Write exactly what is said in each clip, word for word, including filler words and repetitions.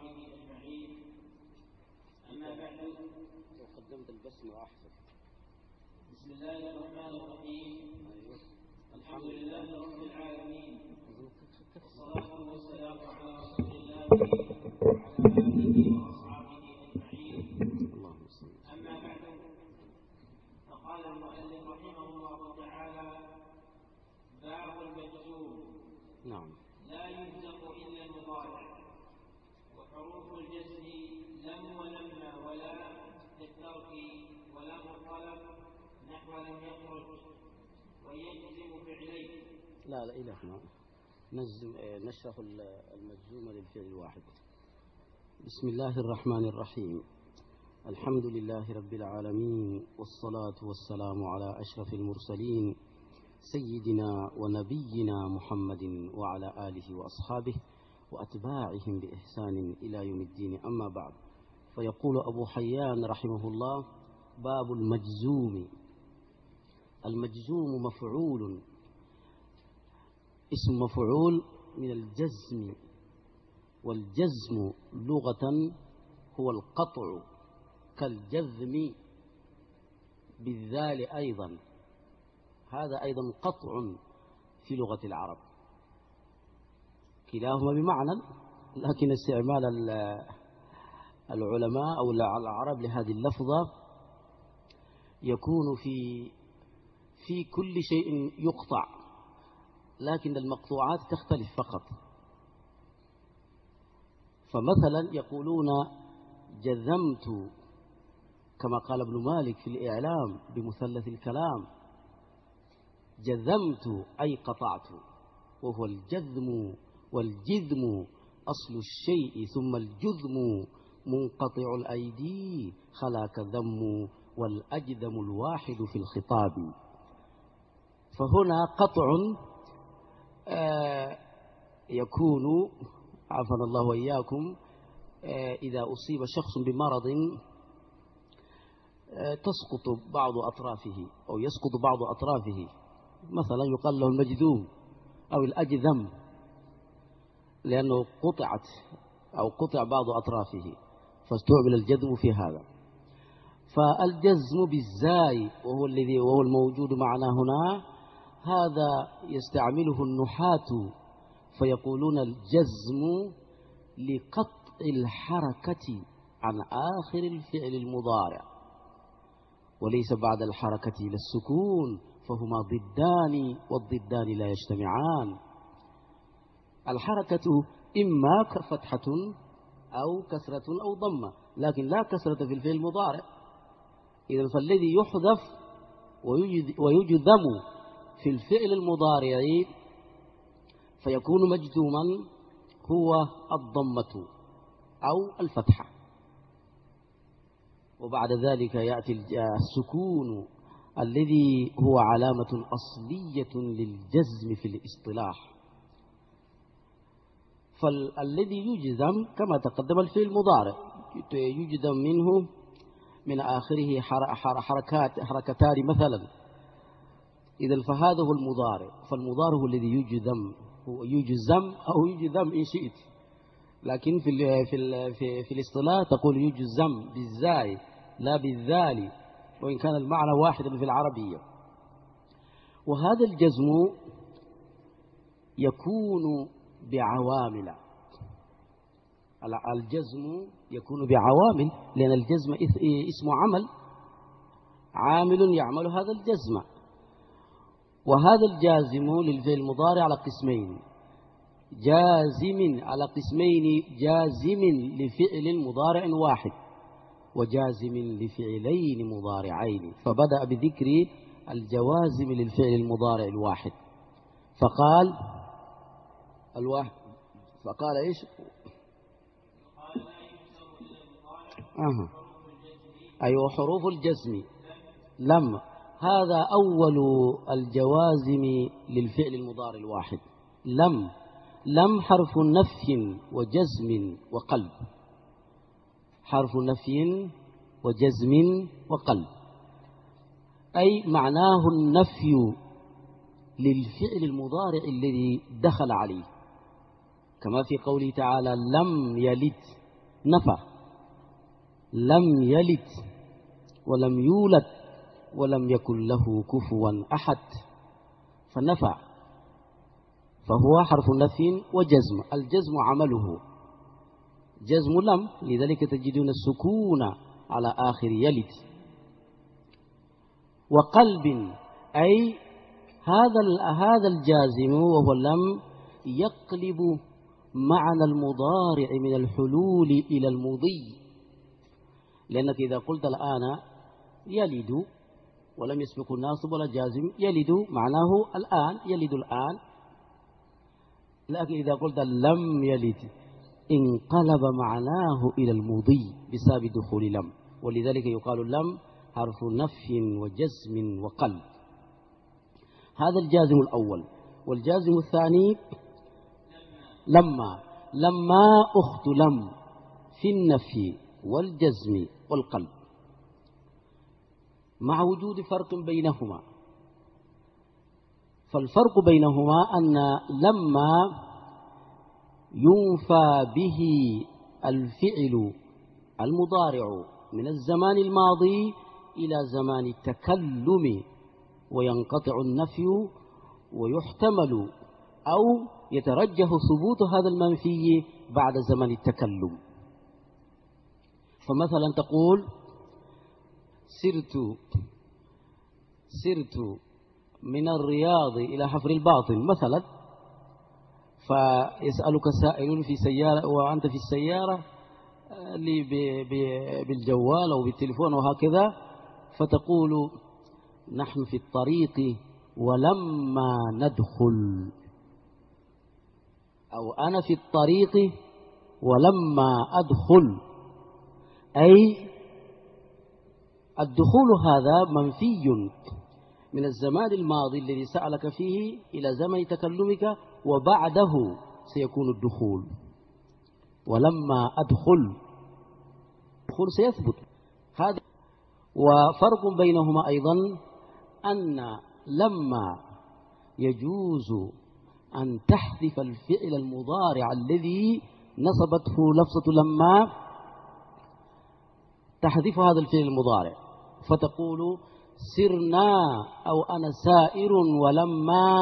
وأصحابه أجمعين. أما بعد، لو قدمت البسمة أحسن. بسم الله الرحمن الرحيم. الحمد لله رب العالمين، والصلاة والسلام على رسول الله وعلى آله وأصحابه أجمعين. اللهم صل. أما بعد، فقال المؤلف رحمه الله تعالى: باب المجزوم. نعم. لا يجزم إلا المضارع، وحروف الجزم لم ولما ولا للترك ولم الطلب نحو لم يخرج، ويجزم فعليه. لا لا إله هنا نجزم نشرح المجزوم للفعل الواحد. بسم الله الرحمن الرحيم. الحمد لله رب العالمين، والصلاة والسلام على أشرف المرسلين سيدنا ونبينا محمد وعلى آله وأصحابه وأتباعهم بإحسان إلى يوم الدين. أما بعد، فيقول أبو حيان رحمه الله: باب المجزوم. المجزوم مفعول، اسم مفعول من الجزم، والجزم لغة هو القطع، كالجذم بالذال أيضا، هذا أيضا قطع في لغة العرب، كلاهما بمعنى، لكن استعمال العلماء أو العرب لهذه اللفظة يكون في في كل شيء يقطع، لكن المقطوعات تختلف فقط. فمثلا يقولون جذمت، كما قال ابن مالك في الإعلام بمثلث الكلام: جذمت أي قطعت، وهو الجذم والجذم أصل الشيء، ثم الجذم منقطع الأيدي خلاك ذم، والأجذم الواحد في الخطاب. فهنا قطع آه يكون، عافانا الله وإياكم، آه إذا أصيب شخص بمرض آه تسقط بعض أطرافه أو يسقط بعض أطرافه، مثلا يقال له المجذوم أو الأجذم، لأنه قطعت أو قطع بعض أطرافه، فاستعمل الجذم في هذا. فالجزم بالزاي وهو الذي وهو الموجود معنا هنا، هذا يستعمله النحاة، فيقولون الجزم لقطع الحركة عن آخر الفعل المضارع، وليس بعد الحركة إلى السكون، فهما ضدان، والضدان لا يجتمعان. الحركة إما فتحة أو كسرة أو ضمة، لكن لا كسرة في الفعل المضارع. إذن فالذي يحذف ويجذم في الفعل المضارع فيكون مجزوما هو الضمة أو الفتحة، وبعد ذلك يأتي السكون الذي هو علامة أصلية للجزم في الاصطلاح. فالذي يجزم كما تقدم الفعل المضارع يجزم منه من آخره حركات حركتان مثلا، إذا فهذا هو المضارع. فالمضارع هو الذي يجزم، هو يجزم أو يجزم إن شئت، لكن في ال في ال في, في الاصطلاح تقول يجزم بالزاي لا بالذال، وإن كان المعنى واحدا في العربية. وهذا الجزم يكون بعوامل، الجزم يكون بعوامل، لأن الجزم اسم عمل، عامل يعمل هذا الجزم. وهذا الجازم للفعل المضارع على قسمين: جازم على قسمين، جازم لفعل مضارع واحد، وجازم لفعلين مضارعين. فبدأ بذكر الجوازم للفعل المضارع الواحد، فقال الواحد فقال إيش؟ أها أيوة، حروف الجزم لم، هذا أول الجوازم للفعل المضارع الواحد. لم لم حرف نفي وجزم وقلب، حرف نفي وجزم وقلب، أي معناه النفي للفعل المضارع الذي دخل عليه، كما في قوله تعالى: لم يلد نفى لم يلد ولم يولد ولم يكن له كفوا أحد، فنفى، فهو حرف نفي وجزم. الجزم عمله جزم لم، لذلك تجدون السكون على آخر يلد. وقلب أي هذا هذا الجازم وهو لم يقلب معنى المضارع من الحلول إلى المضي، لأنك إذا قلت الآن يلد ولم يسبق الناصب ولا جازم، يلد معناه الآن، يلد الآن. لكن إذا قلت لم يلد انقلب معناه إلى المضي بسبب دخول لم، ولذلك يقال لم حرف نفي وجزم وقلب. هذا الجازم الأول. والجازم الثاني لما. لما أخت لم في النفي والجزم والقلب، مع وجود فرق بينهما. فالفرق بينهما أن لما ينفى به الفعل المضارع من الزمان الماضي إلى زمان التكلم، وينقطع النفي ويحتمل أو يترجح ثبوت هذا المنفي بعد زمن التكلم. فمثلا تقول سرت سرت من الرياض إلى حفر الباطن مثلا، فيسألك سائل في سيارة وأنت في السيارة بالجوال أو بالتليفون وهكذا، فتقول نحن في الطريق ولما ندخل، أو أنا في الطريق ولما أدخل، أي الدخول هذا منفي من الزمان الماضي الذي سألك فيه إلى زمن تكلمك، وبعده سيكون الدخول. ولما أدخل الدخول سيثبت هذا. وفرق بينهما أيضا أن لما يجوز أن تحذف الفعل المضارع الذي نصبته لفظة لما، تحذف هذا الفعل المضارع فتقول سرنا أو أنا سائر ولما،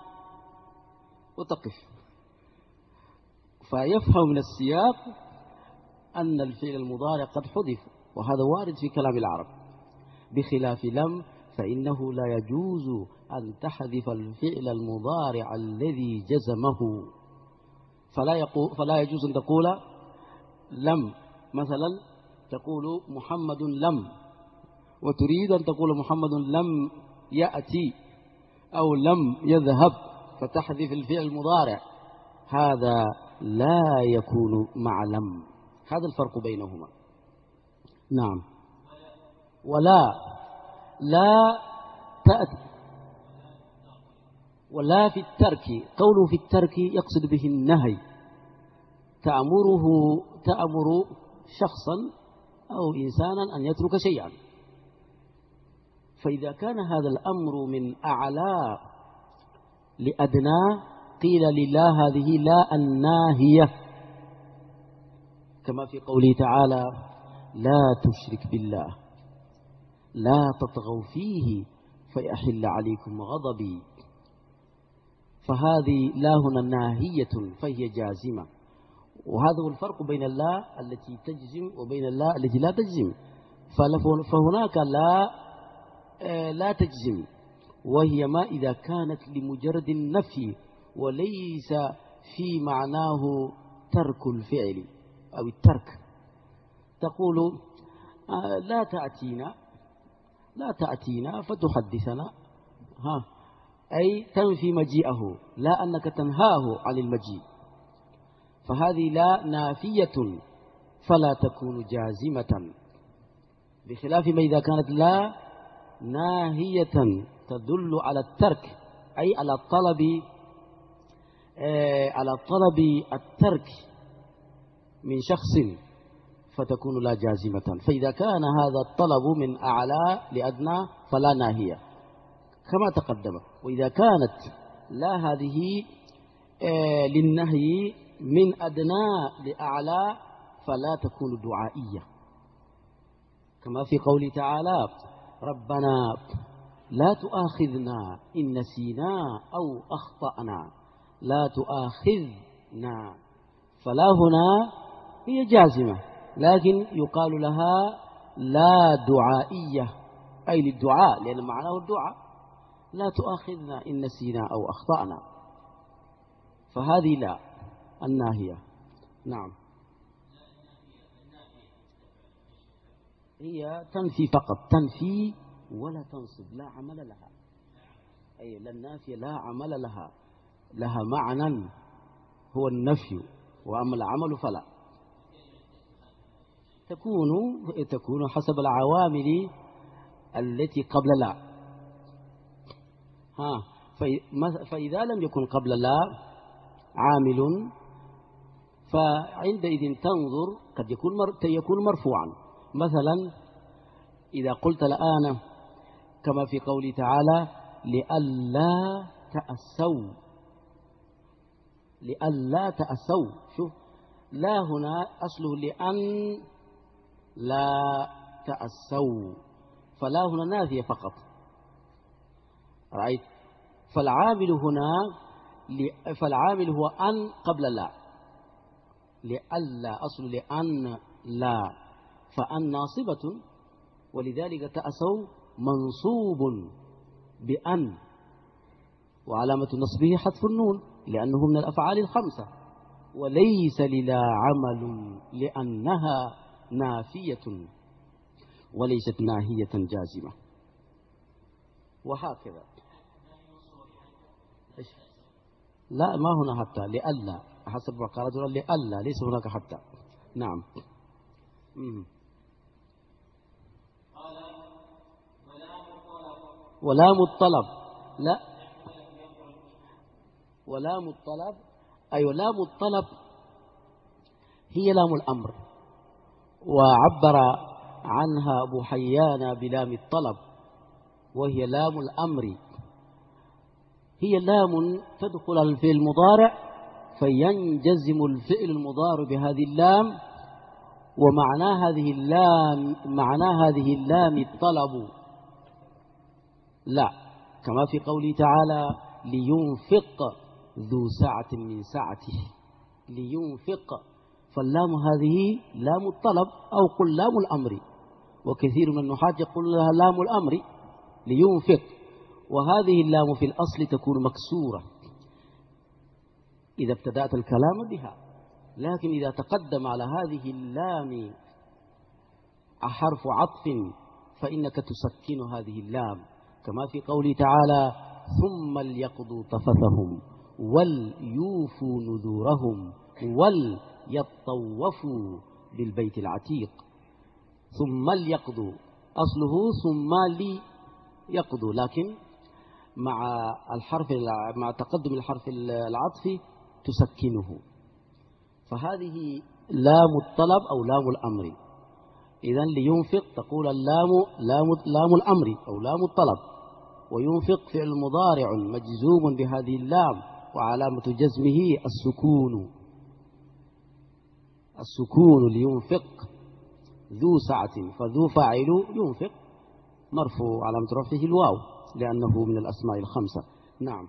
وتقف، فيفهم من السياق أن الفعل المضارع قد حذف، وهذا وارد في كلام العرب. بخلاف لم فإنه لا يجوز أن تحذف الفعل المضارع الذي جزمه، فلا, يقول فلا يجوز أن تقول لم، مثلا تقول محمد لم، وتريد أن تقول محمد لم يأتي أو لم يذهب، فتحذف الفعل المضارع، هذا لا يكون مع لم. هذا الفرق بينهما. نعم. ولا لا تأتي، ولا في الترك. قوله في الترك يقصد به النهي، تأمره تأمر شخصا أو إنسانا أن يترك شيئا، فإذا كان هذا الأمر من أعلى لأدنى قيل لله هذه لا الناهية، كما في قوله تعالى لا تشرك بالله لا تطغوا فيه فيحل عليكم غضبي، فهذه لا هنا ناهية فهي جازمة. وهذا هو الفرق بين اللا التي تجزم وبين اللا التي لا تجزم. فهناك لا لا تجزم، وهي ما إذا كانت لمجرد النفي وليس في معناه ترك الفعل أو الترك. تقول لا تأتينا لا تأتينا فتحدثنا، ها، أي تنفي مجيئه، لا أنك تنهاه عن المجيء، فهذه لا نافية فلا تكون جازمة، بخلاف ما إذا كانت لا ناهية تدل على الترك، أي على طلب آه على طلب الترك من شخص، فتكون لا جازمة. فإذا كان هذا الطلب من أعلى لأدنى فلا ناهية كما تقدم. وإذا كانت لا هذه آه للنهي من أدنى لأعلى فلا تكون دعائية، كما في قوله تعالى ربنا لا تؤاخذنا إن نسينا أو أخطأنا، لا تؤاخذنا، فلا هنا هي جازمة لكن يقال لها لا دعائية، أي للدعاء لأن معناه الدعاء، لا تؤاخذنا إن نسينا أو أخطأنا، فهذه لا الناهية. نعم، هي تنفي فقط، تنفي ولا تنصب، لا عمل لها، أي لا النافية لا عمل لها، لها معنى هو النفي، وأما العمل فلا. تكون تكون حسب العوامل التي قبل لا. ها فإذا لم يكن قبل لا عامل فعندئذ تنظر، قد يكون يكون مرفوعا، مثلا إذا قلت الآن كما في قوله تعالى لئلا تأسوا، لئلا تأسوا، شوف لا هنا أصله لأن لا تأسوا، فلا هنا نافية فقط، رأيت؟ فالعامل هنا فالعامل هو أن قبل لا، لئلا أصل لأن لا، فأن ناصبة، ولذلك تأسوا منصوب بأن، وعلامة نصبه حذف النون لأنه من الأفعال الخمسة، وليس للا عمل لأنها نافية وليست ناهية جازمة، وهكذا. لا ما هنا حتى، لألا حسب ما قال رجل لألا، ليس هناك حتى. نعم. مم. ولام الطلب، لا ولام الطلب، أي لام الطلب هي لام الأمر، وعبر عنها أبو حيان بلام الطلب، وهي لام الأمر، هي لام تدخل في المضارع فينجزم الفعل المضارع بهذه اللام، ومعنى هذه اللام معنى هذه اللام الطلب، لا كما في قوله تعالى لينفق ذو سعة من سعته، لينفق، فاللام هذه لام الطلب أو قل لام الأمر، وكثير من النحاة يقول لها لام الأمر لينفق، وهذه اللام في الأصل تكون مكسورة إذا ابتدأت الكلام بها، لكن إذا تقدم على هذه اللام حرف عطف فإنك تسكن هذه اللام، كما في قوله تعالى ثم ليقضوا تفثهم وليوفوا نذورهم وليطوفوا بالبيت العتيق. ثم ليقضوا أصله ثم ليقضوا، لكن مع الحرف مع تقدم الحرف العطف تسكنه، فهذه لام الطلب أو لام الأمر. إذن لينفق تقول اللام لام لام الأمر أو لام الطلب، وينفق فعل مضارع مجزوم بهذه اللام، وعلامة جزمه السكون، السكون لينفق ذو سعة، فذو فاعل ينفق مرفوع علامة رفعه الواو لأنه من الأسماء الخمسة. نعم.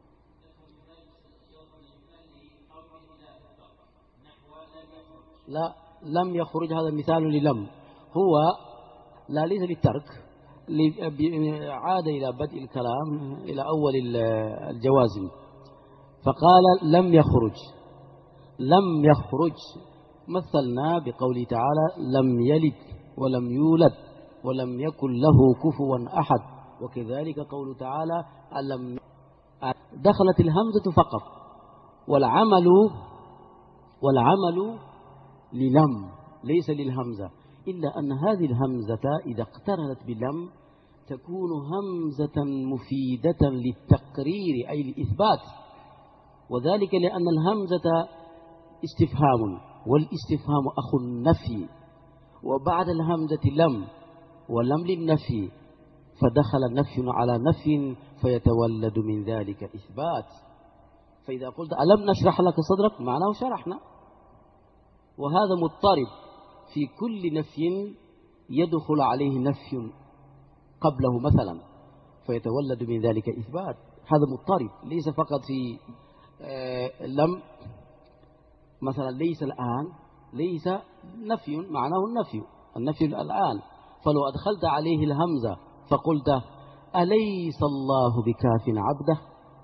لا لم يخرج، هذا مثال للم، هو لا ليس للترك، عاد إلى بدء الكلام إلى أول الجوازم، فقال لم يخرج، لم يخرج مثلنا بقوله تعالى لم يلد ولم يولد ولم يكن له كفوا أحد، وكذلك قوله تعالى ألم، دخلت الهمزة فقط، والعمل والعمل للم ليس للهمزة، إلا أن هذه الهمزة إذا اقترنت بلم تكون همزة مفيدة للتقرير أي للإثبات، وذلك لأن الهمزة استفهام، والاستفهام أخو النفي، وبعد الهمزة لم، ولم للنفي، فدخل نفي على نفي فيتولد من ذلك إثبات. فإذا قلت ألم نشرح لك صدرك معناه شرحنا، وهذا مضطرب، في كل نفي يدخل عليه نفي قبله مثلا فيتولد من ذلك إثبات. هذا مضطرب، ليس فقط في آه لم مثلا، ليس الآن، ليس نفي معناه النفي، النفي الآن. فلو أدخلت عليه الهمزة فقلت أليس الله بكاف عبده،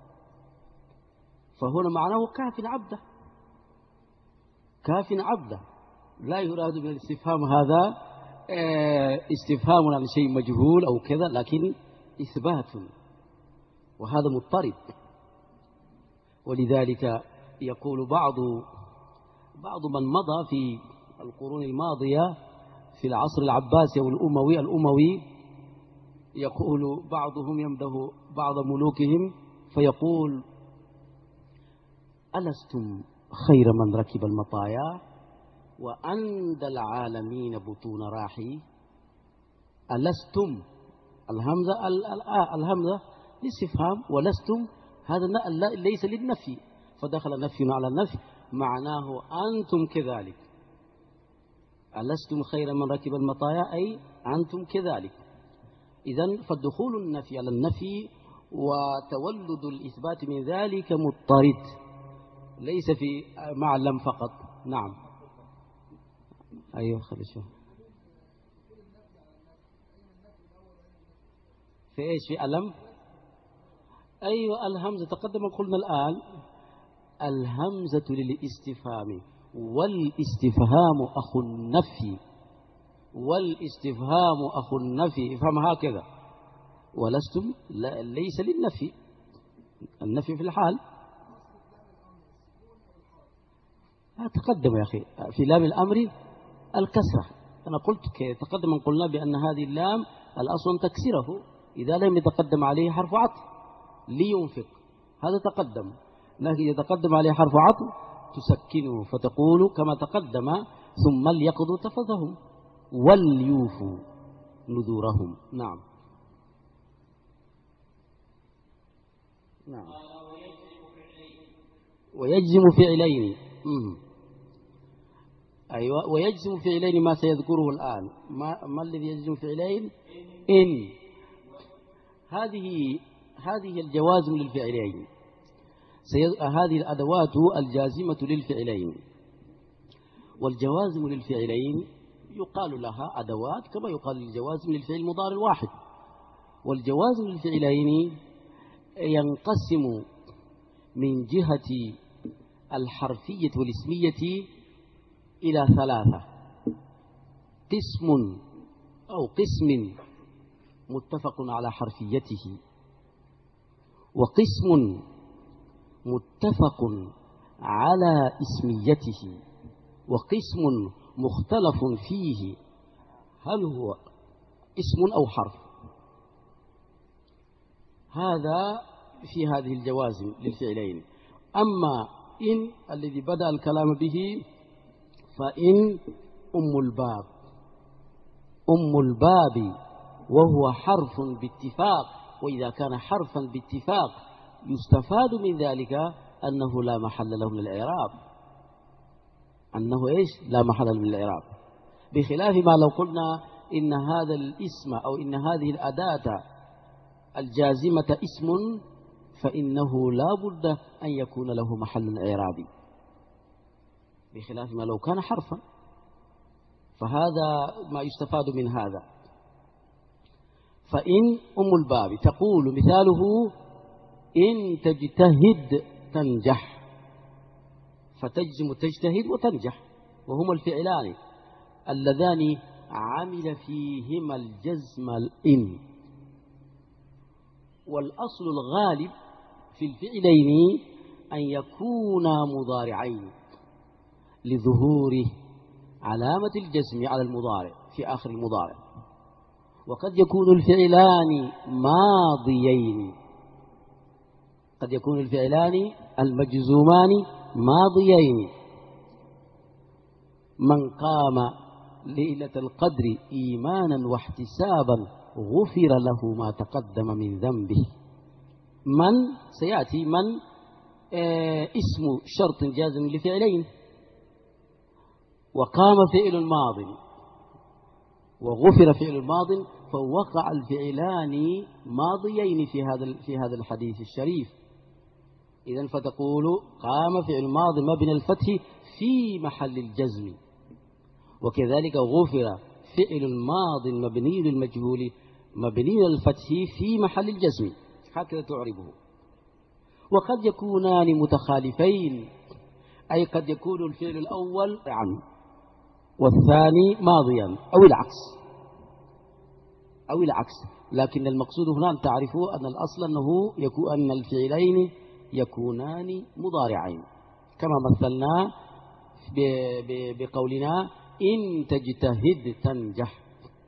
فهنا معناه كاف عبده، كاف عبده. لا يراد من الاستفهام هذا استفهام عن شيء مجهول أو كذا، لكن إثبات، وهذا مضطرب. ولذلك يقول بعض بعض من مضى في القرون الماضية في العصر العباسي والأموي الأموي يقول بعضهم يمده بعض ملوكهم فيقول ألستم خير من ركب المطايا وأندى العالمين بطون راحي. ألستم، الهمزة الهمزة للاستفهام، ولستم هذا ليس للنفي، فدخل نفي على النفي، معناه أنتم كذلك. ألستم خير من ركب المطايا أي أنتم كذلك. إذن فالدخول النفي على النفي وتولد الإثبات من ذلك مضطرد، ليس في مع اللم فقط. نعم. أيوه خلي شوف في إيش، في ألم. أيوه الهمزة تقدم قلنا الآن الهمزة للاستفهام، والاستفهام أخو النفي، والاستفهام أخو النفي، افهم هكذا. ولستم ليس للنفي، النفي في الحال. تقدم يا أخي في لام الأمر الكسرة، أنا قلت تقدم قلنا بأن هذه اللام الأصل تكسره إذا لم يتقدم عليه حرف عطف لينفق، هذا تقدم. لكن يتقدم عليه حرف عطف تسكنه فتقول كما تقدم ثم ليقضوا تفثهم وليوفوا نذورهم. نعم. نعم. ويجزم فعلين. أيوة ويجزم فعلين ما سيذكره الآن. ما, ما الذي يجزم فعلين؟ إن. هذه هذه الجوازم للفعلين، هذه الأدوات الجازمة للفعلين. والجوازم للفعلين يقال لها أدوات كما يقال للجوازم للفعل المضارع الواحد. والجوازم للفعلين ينقسم من جهة الحرفية والاسمية إلى ثلاثة: قسم أو قسم متفق على حرفيته، وقسم متفق على اسميته، وقسم مختلف فيه هل هو اسم أو حرف. هذا في هذه الجوازم للفعلين. أما إن الذي بدأ الكلام به فإن أم الباب، أم الباب وهو حرف باتفاق، وإذا كان حرفا باتفاق يستفاد من ذلك أنه لا محل له من الإعراب، أنه إيش لا محل له من الإعراب، بخلاف ما لو قلنا إن هذا الاسم أو إن هذه الأداة الجازمة اسم فإنه لا بد أن يكون له محل إعرابي، بخلاف ما لو كان حرفا. فهذا ما يستفاد من هذا. فإن أم الباب تقول مثاله إن تجتهد تنجح، فتجزم تجتهد وتنجح، وهما الفعلان اللذان عمل فيهما الجزم الإن. والأصل الغالب في الفعلين أن يكونا مضارعين لظهور علامة الجزم على المضارع في آخر المضارع، وقد يكون الفعلان ماضيين، قد يكون الفعلان المجزومان ماضيين. من قام ليلة القدر إيمانا واحتسابا غفر له ما تقدم من ذنبه. من سيأتي من آه اسم شرط جازم لفعلين، وقام فعل ماض وغفر فعل ماض، فوقع الفعلان ماضيين في هذا في هذا الحديث الشريف. إذن فتقول قام فعل ماض مبني الفتح في محل الجزم، وكذلك غفر فعل ماض مبني للمجهول مبني الفتح في محل الجزم، هكذا تعربه. وقد يكونان متخالفين، أي قد يكون الفعل الأول عن والثاني ماضيا أو العكس أو العكس لكن المقصود هنا أن تعرفوا أن الأصل أنه يكون أن الفعلين يكونان مضارعين، كما مثلنا بقولنا إن تجتهد تنجح.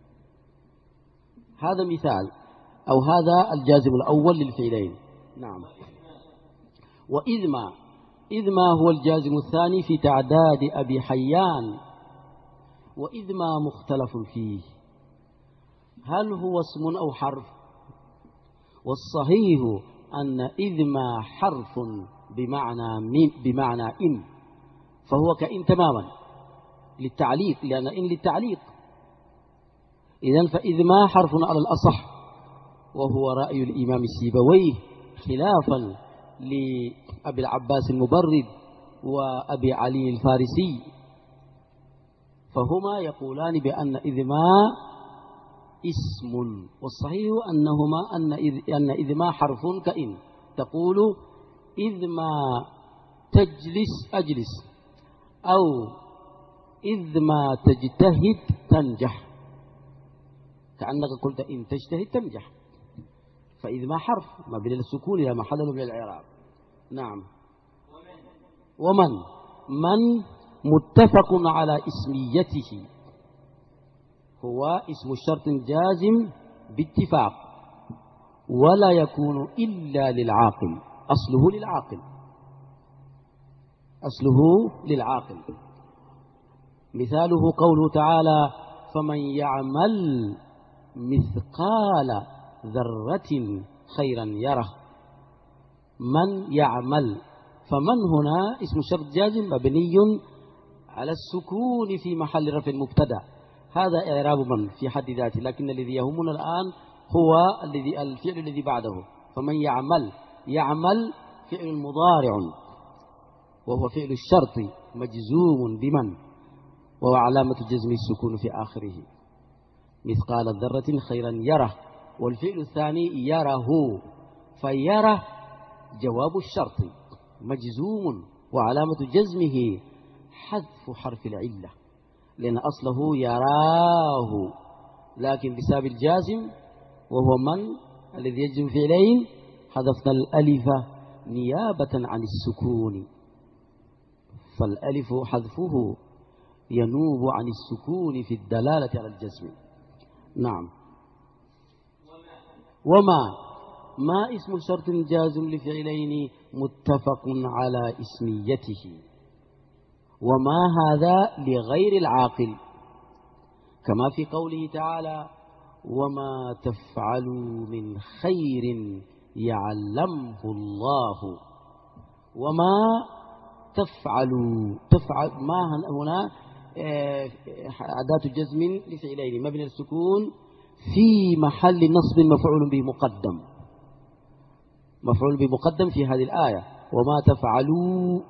هذا مثال، أو هذا الجازم الأول للفعلين. نعم. وإذ ما إذ ما هو الجازم الثاني في تعداد أبي حيان. وإذ ما مختلف فيه، هل هو اسم أو حرف؟ والصحيح أن إذ ما حرف بمعنى من بمعنى إن، فهو كإن تماما للتعليق، لأن إن للتعليق. إذن فإذ ما حرف على الأصح، وهو رأي الإمام السيبويه خلافا لأبي العباس المبرد وأبي علي الفارسي، فهما يقولان بأن إذ ما اسم، والصحيح أنهما أن إذ, أن إذ ما حرف كإن، تقول إذ ما تجلس أجلس، أو إذ ما تجتهد تنجح، كأنك قلت إن تجتهد تنجح، فإذ ما حرف ما بين السكون إلى محل من الإعراب. نعم. ومن من متفق على اسميته، هو اسم الشرط جازم باتفاق، ولا يكون إلا للعاقل، أصله للعاقل أصله للعاقل مثاله قوله تعالى فمن يعمل مثقال ذرة خيرا يره. من يعمل، فمن هنا اسم شرط جازم مبني على السكون في محل رفع مبتدا، هذا إعراب من في حد ذاته، لكن الذي يهمنا الآن هو الذي الفعل الذي بعده. فمن يعمل، يعمل فعل مضارع وهو فعل الشرط مجزوم بمن، وهو علامة جزم السكون في آخره، مثقال ذرة خيرا يره. والفعل الثاني يره، فيره جواب الشرط مجزوم وعلامة جزمه حذف حرف العلة، لأن أصله يراه، لكن بسبب الجازم وهو من الذي يجزم فعلين حذفنا الألف نيابة عن السكون، فالألف حذفه ينوب عن السكون في الدلالة على الجزم. نعم. وما ما اسم شرط جازم لفعلين متفق على اسميته، وما هذا لغير العاقل، كما في قوله تعالى وما تفعلوا من خير يعلمه الله. وما تفعلوا، تفعل ما هنا أداة جزم لفعلين مبني السكون في محل نصب مفعول به مقدم، مفعول به مقدم في هذه الآية. وما تفعلوا،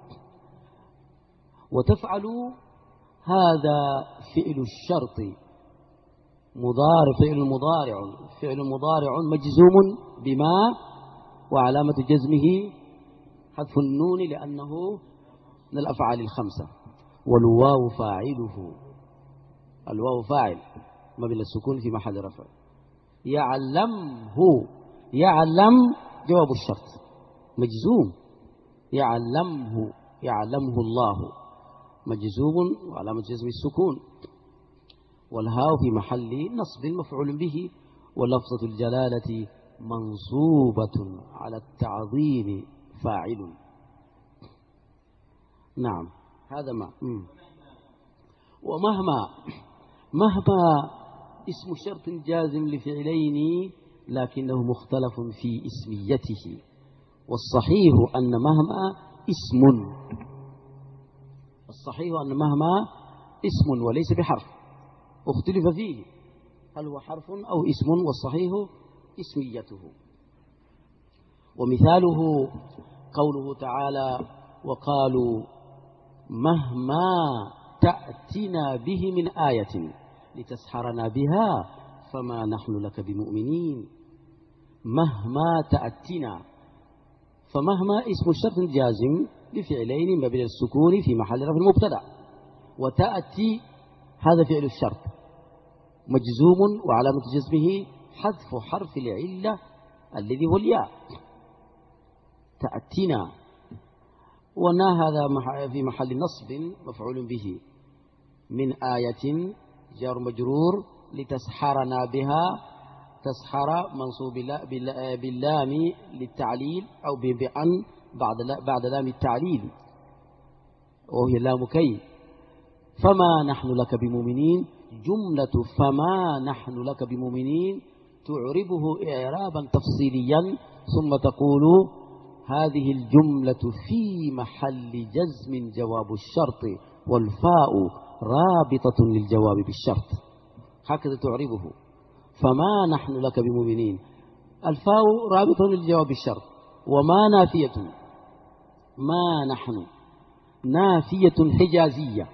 وتفعلوا هذا فعل الشرط مضارع، فعل مضارع فعل مضارع مجزوم بما، وعلامة جزمه حذف النون لأنه من الأفعال الخمسة، والواو فاعله، الواو فاعل مبني السكون في محل رفع. يعلمه، يعلم جواب الشرط مجزوم، يعلمه يعلمه الله مجزوم وعلامة جزم السكون، والهاء في محل نصب مفعول به، ولفظة الجلالة منصوبة على التعظيم فاعل. نعم. هذا ما م. ومهما مهما اسم شرط جازم لفعلين لكنه مختلف في اسميته، والصحيح أن مهما اسم، الصحيح أن مهما اسم وليس بحرف، اختلف فيه هل هو حرف أو اسم، والصحيح اسميته. ومثاله قوله تعالى وقالوا مهما تأتنا به من آية لتسحرنا بها فما نحن لك بمؤمنين. مهما تأتنا، فمهما اسم الشرط جازم لفعلين مبني السكون في محل رفع المبتدأ، وتأتي هذا فعل الشرط مجزوم وعلامة جزمه حذف حرف العلة الذي هو الياء. تأتينا، ونا هذا في محل نصب مفعول به، من آية جار مجرور لتسحرنا بها، تسحر منصوب باللام للتعليل أو بأن بعد بعد لام التعليل وهي لام كي. فما نحن لك بمؤمنين، جملة فما نحن لك بمؤمنين تعربه إعرابا تفصيليا، ثم تقول هذه الجملة في محل جزم جواب الشرط، والفاء رابطة للجواب بالشرط، هكذا تعربه. فما نحن لك بمؤمنين، الفاء رابطة للجواب بالشرط، وما نافية، ما نحن نافية حجازية،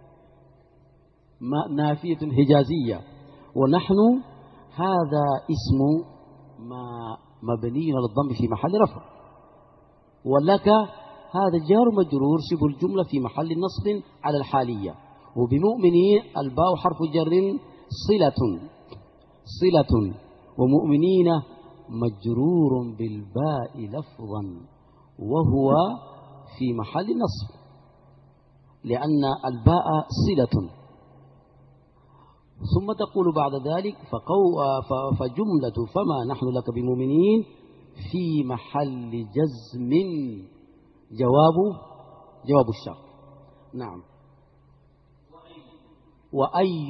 ما نافية حجازية، ونحن هذا اسم ما مبني على الضم في محل رفع، ولك هذا جار مجرور شبه الجملة في محل نصب على الحالية. وبمؤمنين الباء حرف جر صلة صلة، ومؤمنين مجرور بالباء لفظا وهو في محل نصب لأن الباء صلة. ثم تقول بعد ذلك فجملة فما نحن لك بمؤمنين في محل جزم جواب جواب الشرط. نعم. وأي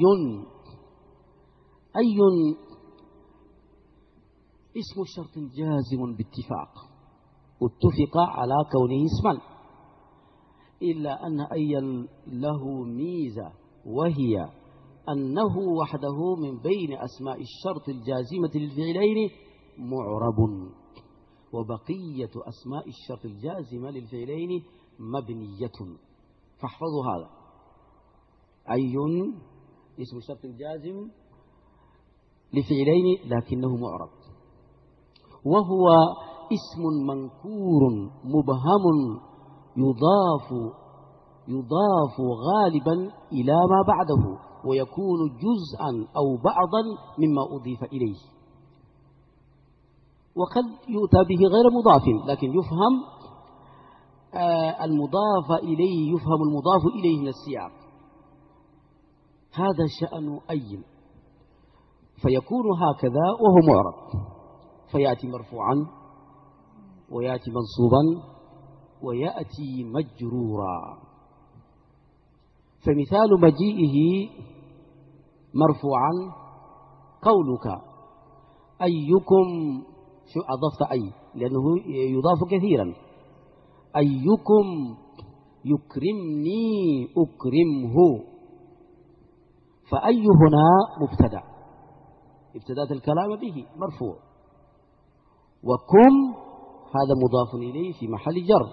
أي اسم الشرط جازم باتفاق، اتفق على كونه اسما، إلا أن أي له ميزة، وهي أنه وحده من بين أسماء الشرط الجازمة للفعلين معرب، وبقية أسماء الشرط الجازمة للفعلين مبنية. فاحفظوا هذا. أي اسم الشرط الجازم لفعلين لكنه معرب، وهو اسم منكور مبهم يضاف يضاف غالبا إلى ما بعده، ويكون جزءا أو بعضا مما أضيف إليه، وقد يؤتى به غير مضاف لكن يفهم آه المضاف إليه، يفهم المضاف إليه من السياق. هذا شأن أي، فيكون هكذا وهو معرب، فيأتي مرفوعا ويأتي منصوبا ويأتي مجرورا. فمثال مجيئه مرفوعا قولك أيكم، شو أضفت أي لأنه يضاف كثيرا، أيكم يكرمني أكرمه، فأي هنا مبتدأ ابتدأت الكلام به مرفوع، وكم هذا مضاف إليه في محل جر،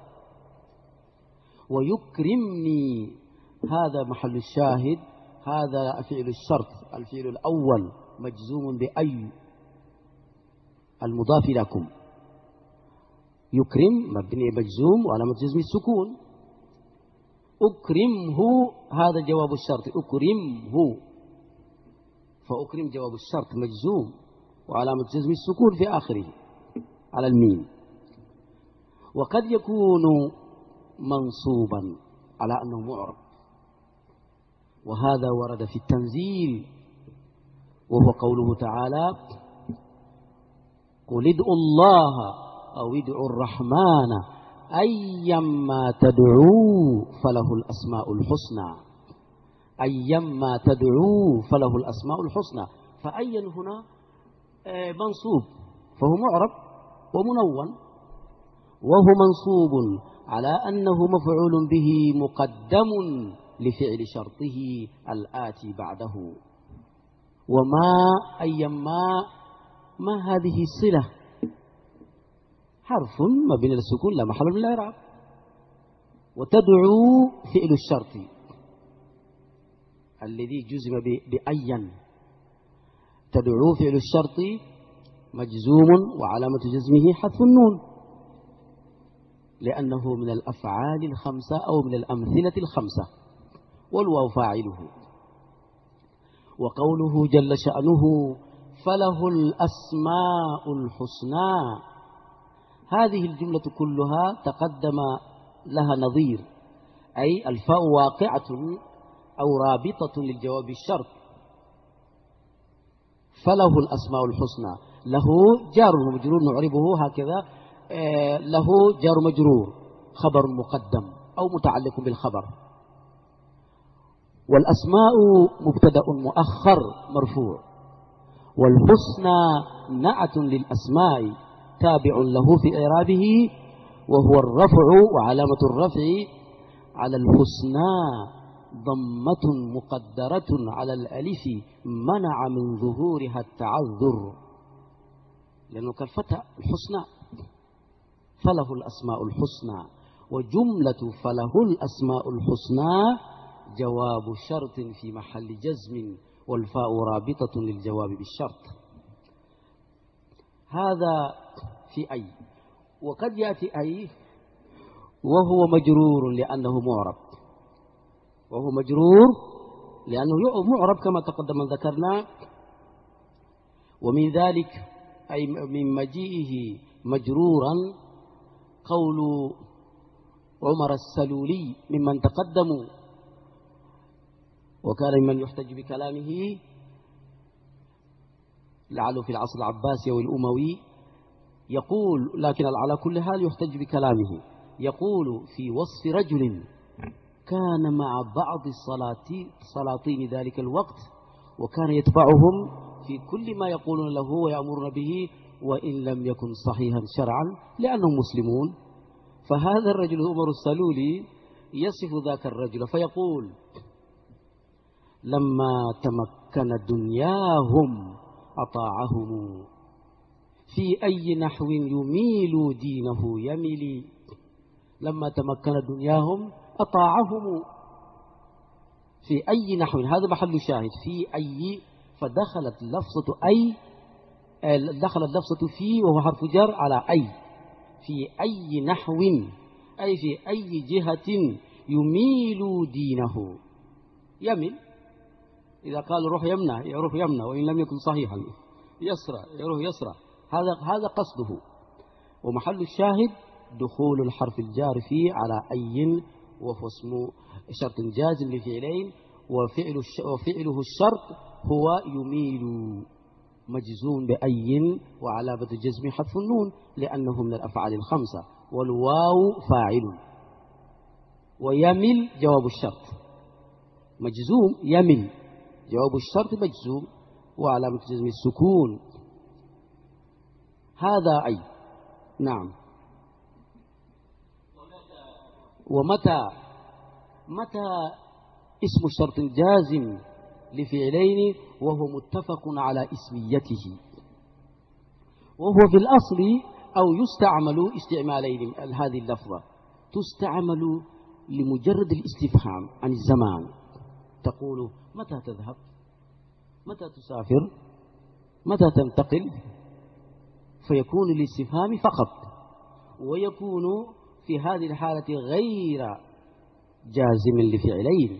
ويكرمني هذا محل الشاهد، هذا فعل الشرط الفعل الأول مجزوم بأي المضاف لكم، يكرم مبني مجزوم وعلامة جزم السكون، أكرمه هذا جواب الشرط أكرمه، فأكرم جواب الشرط مجزوم وعلامة جزم السكون في آخره على الميم. وقد يكون منصوبا على أنه معرب، وهذا ورد في التنزيل، وهو قوله تعالى قل ادعوا الله أو ادعوا الرحمن أيما تدعوا فله الأسماء الحسنى، أيما تدعوا فله الأسماء الحسنى. فأيا هنا منصوب فهو معرب ومنون، وهو منصوب على أنه مفعول به مقدم لفعل شرطه الآتي بعده. وما أي ما ما هذه الصلة حرف مبني للسكون لا محل من الإعراب. وتدعو فعل الشرط الذي جزم بأين، تدعو فعل الشرط مجزوم وعلامة جزمه حذف النون لأنه من الأفعال الخمسة أو من الأمثلة الخمسة، والواو فاعله. وقوله جل شأنه فله الأسماء الحسنى، هذه الجملة كلها تقدم لها نظير، أي الفاء واقعة أو رابطة للجواب الشرط. فله الأسماء الحسنى، له جار ومجرور نعربه هكذا، آه له جار مجرور خبر مقدم أو متعلق بالخبر. والأسماء مبتدأ مؤخر مرفوع، والحسنى نعت للأسماء تابع له في إعرابه وهو الرفع، وعلامة الرفع على الحسنى ضمة مقدرة على الألف منع من ظهورها التعذر، لأنه كالفتى الحسنى. فله الأسماء الحسنى، وجملة فله الأسماء الحسنى جواب شرط في محل جزم، والفاء رابطة للجواب بالشرط. هذا في أي. وقد يأتي أي وهو مجرور لأنه معرب، وهو مجرور لأنه معرب كما تقدم ذكرنا. ومن ذلك أي من مجيئه مجرورا قول عمر السلولي ممن تقدموا، وكان ممن يحتج بكلامه لعله في العصر العباسي والأموي، يقول لكن على كل حال يحتج بكلامه، يقول في وصف رجل كان مع بعض السلاطين ذلك الوقت وكان يتبعهم في كل ما يقولون له ويأمرون به وإن لم يكن صحيحا شرعا لأنهم مسلمون. فهذا الرجل عمر السلولي يصف ذاك الرجل فيقول لما تمكن دنياهم أطاعهم، في أي نحو يميل دينه يميل. لما تمكن دنياهم أطاعهم في أي نحو، هذا محل شاهد في أي، فدخلت لفظة أي، دخلت لفظة في وهو حرف جر على أي، في أي نحو أي في أي جهة يميل دينه يميل. إذا قال روح يمنع يروح يمنع وإن لم يكن صحيحا، يسرى يروح يسرى، هذا هذا قصده. ومحل الشاهد دخول الحرف الجار فيه على أي، وهو اسم شرط جازم لفعلين، وفعل وفعله الشرط هو يميل مجزوم بأي وعلامة جزم حذف النون لأنه من الأفعال الخمسة، والواو فاعل. ويمل جواب الشرط مجزوم، يمل جواب الشرط مجزوم وعلامة جزم السكون. هذا أي. نعم. ومتى متى اسم شرط جازم لفعلين وهو متفق على اسميته، وهو في الأصل أو يستعمل استعمالين. هذه اللفظة تستعمل لمجرد الاستفهام عن الزمان، تقول متى تذهب، متى تسافر، متى تنتقل، فيكون الاستفهام فقط، ويكون في هذه الحالة غير جازم لفعلين،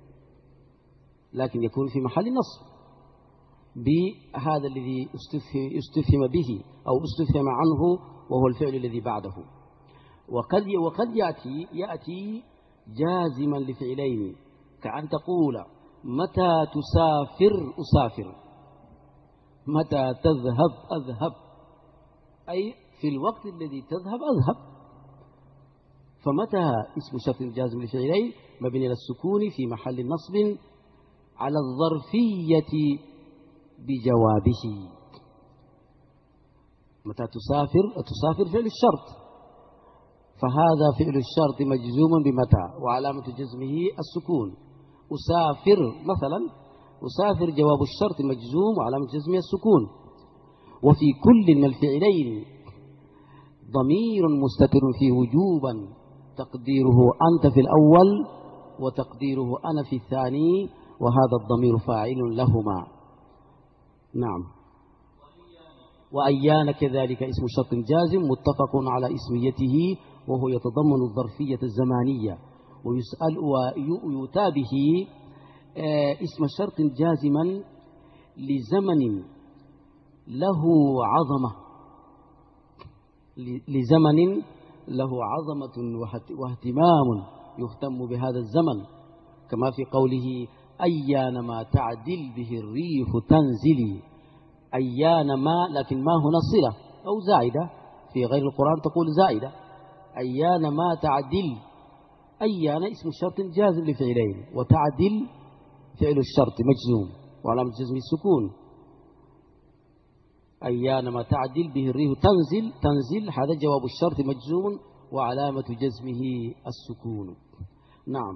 لكن يكون في محل نصب بهذا الذي استفهم به أو استفهم عنه وهو الفعل الذي بعده. وقد وقد يأتي يأتي جازما لفعلين، كأن تقول متى تسافر أسافر، متى تذهب أذهب، أي في الوقت الذي تذهب أذهب. فمتى اسم شرط جازم لفعلين مبني على السكون في محل نصب على الظرفية بجوابه. متى تسافر، تسافر فعل الشرط، فهذا فعل الشرط مجزوم بمتى وعلامة جزمه السكون. أسافر مثلا، أسافر جواب الشرط مجزوم وعلامة جزمه السكون. وفي كل من الفعلين ضمير مستتر فيه وجوبا تقديره أنت في الأول وتقديره أنا في الثاني، وهذا الضمير فاعل لهما. نعم. وأيان كذلك اسم شرط جازم متفق على اسميته، وهو يتضمن الظرفية الزمانية، ويسأل ويؤتى به اسم شرط جازما لزمن له عظمة، لزمن له عظمة واهتمام يهتم بهذا الزمن، كما في قوله أيان ما تعدل به الريح تنزلي. أيان ما، لكن ما هنا صلة أو زائدة، في غير القرآن تقول زائدة. أيان ما تعدل، أيان اسم شرط جازم لفعلين، وتعدل فعل الشرط مجزوم وعلامة جزم السكون. أيان ما تعدل به الريح تنزل، تنزل هذا جواب الشرط مجزوم وعلامة جزمه السكون. نعم.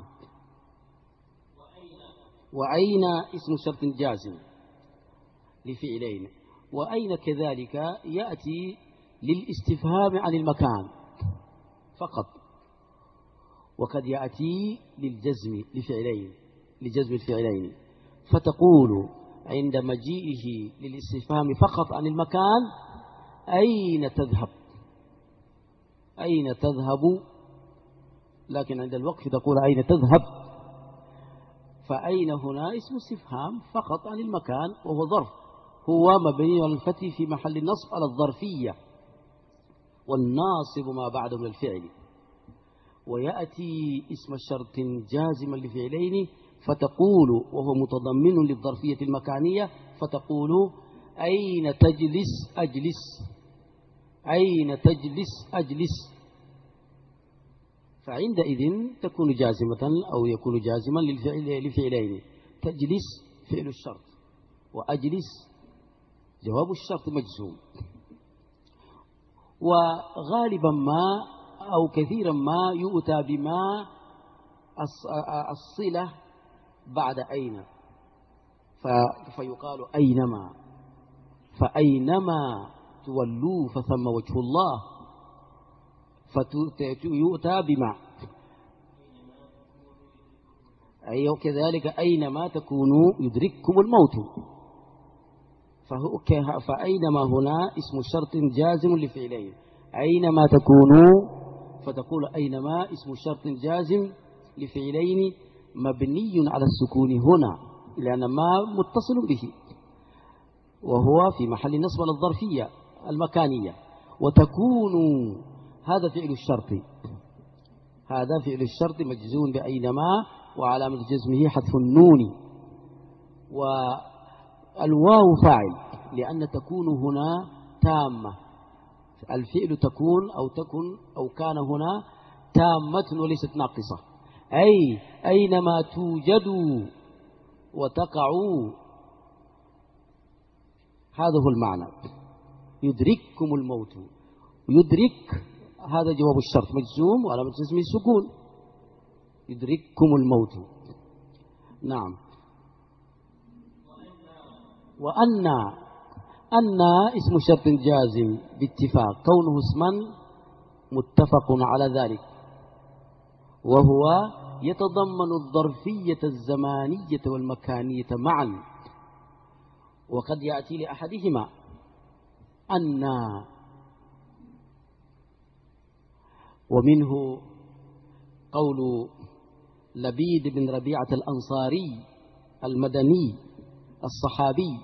وأين اسم شرط جازم لفعلين. وأين كذلك يأتي للاستفهام عن المكان فقط، وقد يأتي للجزم لفعلين، لجزم الفعلين، فتقول عند مجيئه للاستفهام فقط عن المكان أين تذهب، أين تذهب، لكن عند الوقف تقول أين تذهب. فأين هنا اسم استفهام فقط عن المكان، وهو ظرف، هو مبني على الفتح في محل النصب على الظرفية، والناصب ما بعده من الفعل. ويأتي اسم شرط جازما لفعلين فتقول، وهو متضمن للظرفية المكانية، فتقول أين تجلس أجلس، أين تجلس أجلس. فعندئذ تكون جازمة أو يكون جازما للفعل لفعلين، تجلس فعل الشرط وأجلس جواب الشرط مجزوم. وغالبا ما أو كثيرا ما يؤتى بما الصلة بعد أين، فيقال أينما، فأينما تولوا فثم وجه الله، فيؤتى بما. أي وكذلك أينما تكونوا يدرككم الموت، فأينما هنا اسم شرط جازم لفعلين، أينما تكونوا، فتقول أينما اسم شرط جازم لفعلين مبني على السكون هنا، لأن ما متصل به، وهو في محل نصب للظرفية المكانية. وتكون هذا فعل الشرط، هذا فعل الشرط مجزوم بأينما، وعلامة جزمه حذف النون، والواو فاعل، لأن تكون هنا تامة، الفعل تكون أو تكن أو كان هنا تامة وليست ناقصة، أي أينما توجدوا وتقعوا، هذا هو المعنى، يدرككم الموت. يدرك هذا جواب الشرط مجزوم وعلامة جزمه السكون، يدرككم الموت. نعم. وأن أن اسم شرط جازم باتفاق كونه اسما متفق على ذلك، وهو يتضمن الظرفية الزمانية والمكانية معا، وقد يأتي لأحدهما أن، ومنه قول لبيد بن ربيعة الأنصاري المدني الصحابي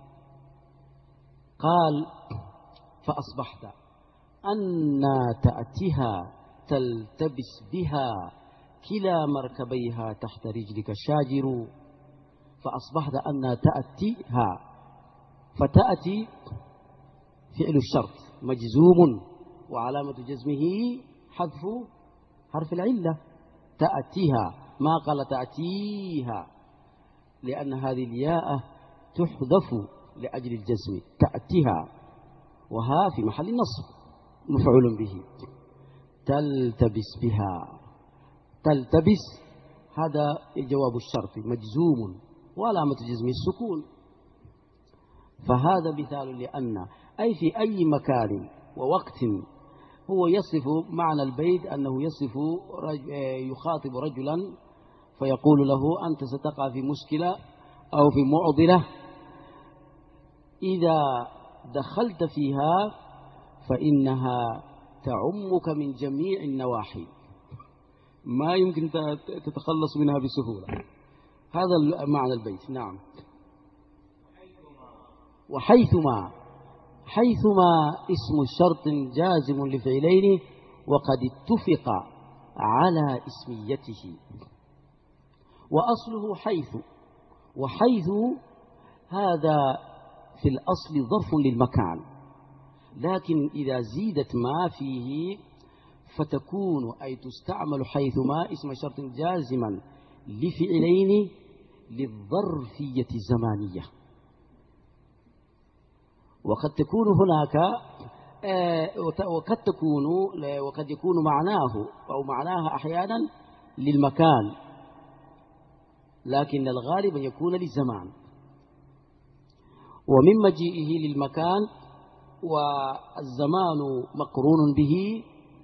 قال فأصبحت أن تأتيها تلتبس بها كلا مركبيها تحت رجلك شاجر، فأصبحت أن تأتيها، فتأتي فعل الشرط مجزوم وعلامة جزمه حذف حرف العلة، تأتيها، ما قال تأتيها، لأن هذه الياء تحذف لأجل الجزم، تأتيها، وها في محل النصب مفعول به. تلتبس بها، تلتبس هذا الجواب الشرطي مجزوم وعلامة جزمه السكون. فهذا مثال لأن أي في أي مكان ووقت هو يصف معنى البيت أنه يصف رجل يخاطب رجلا فيقول له أنت ستقع في مشكلة أو في معضلة، إذا دخلت فيها فإنها تعمك من جميع النواحي، ما يمكن تتخلص منها بسهولة. هذا معنى البيت. نعم. وحيثما، حيثما اسم شرط جازم لفعلين وقد اتفق على اسميته، وأصله حيث، وحيث هذا في الأصل ظرف للمكان، لكن إذا زيدت ما فيه فتكون أي تستعمل حيثما اسم شرط جازما لفعلين للظرفية الزمانية. وقد تكون هناك وقد تكون وقد يكون معناه أو معناها أحيانا للمكان، لكن الغالب أن يكون للزمان. ومن مجيئه للمكان والزمان مقرون به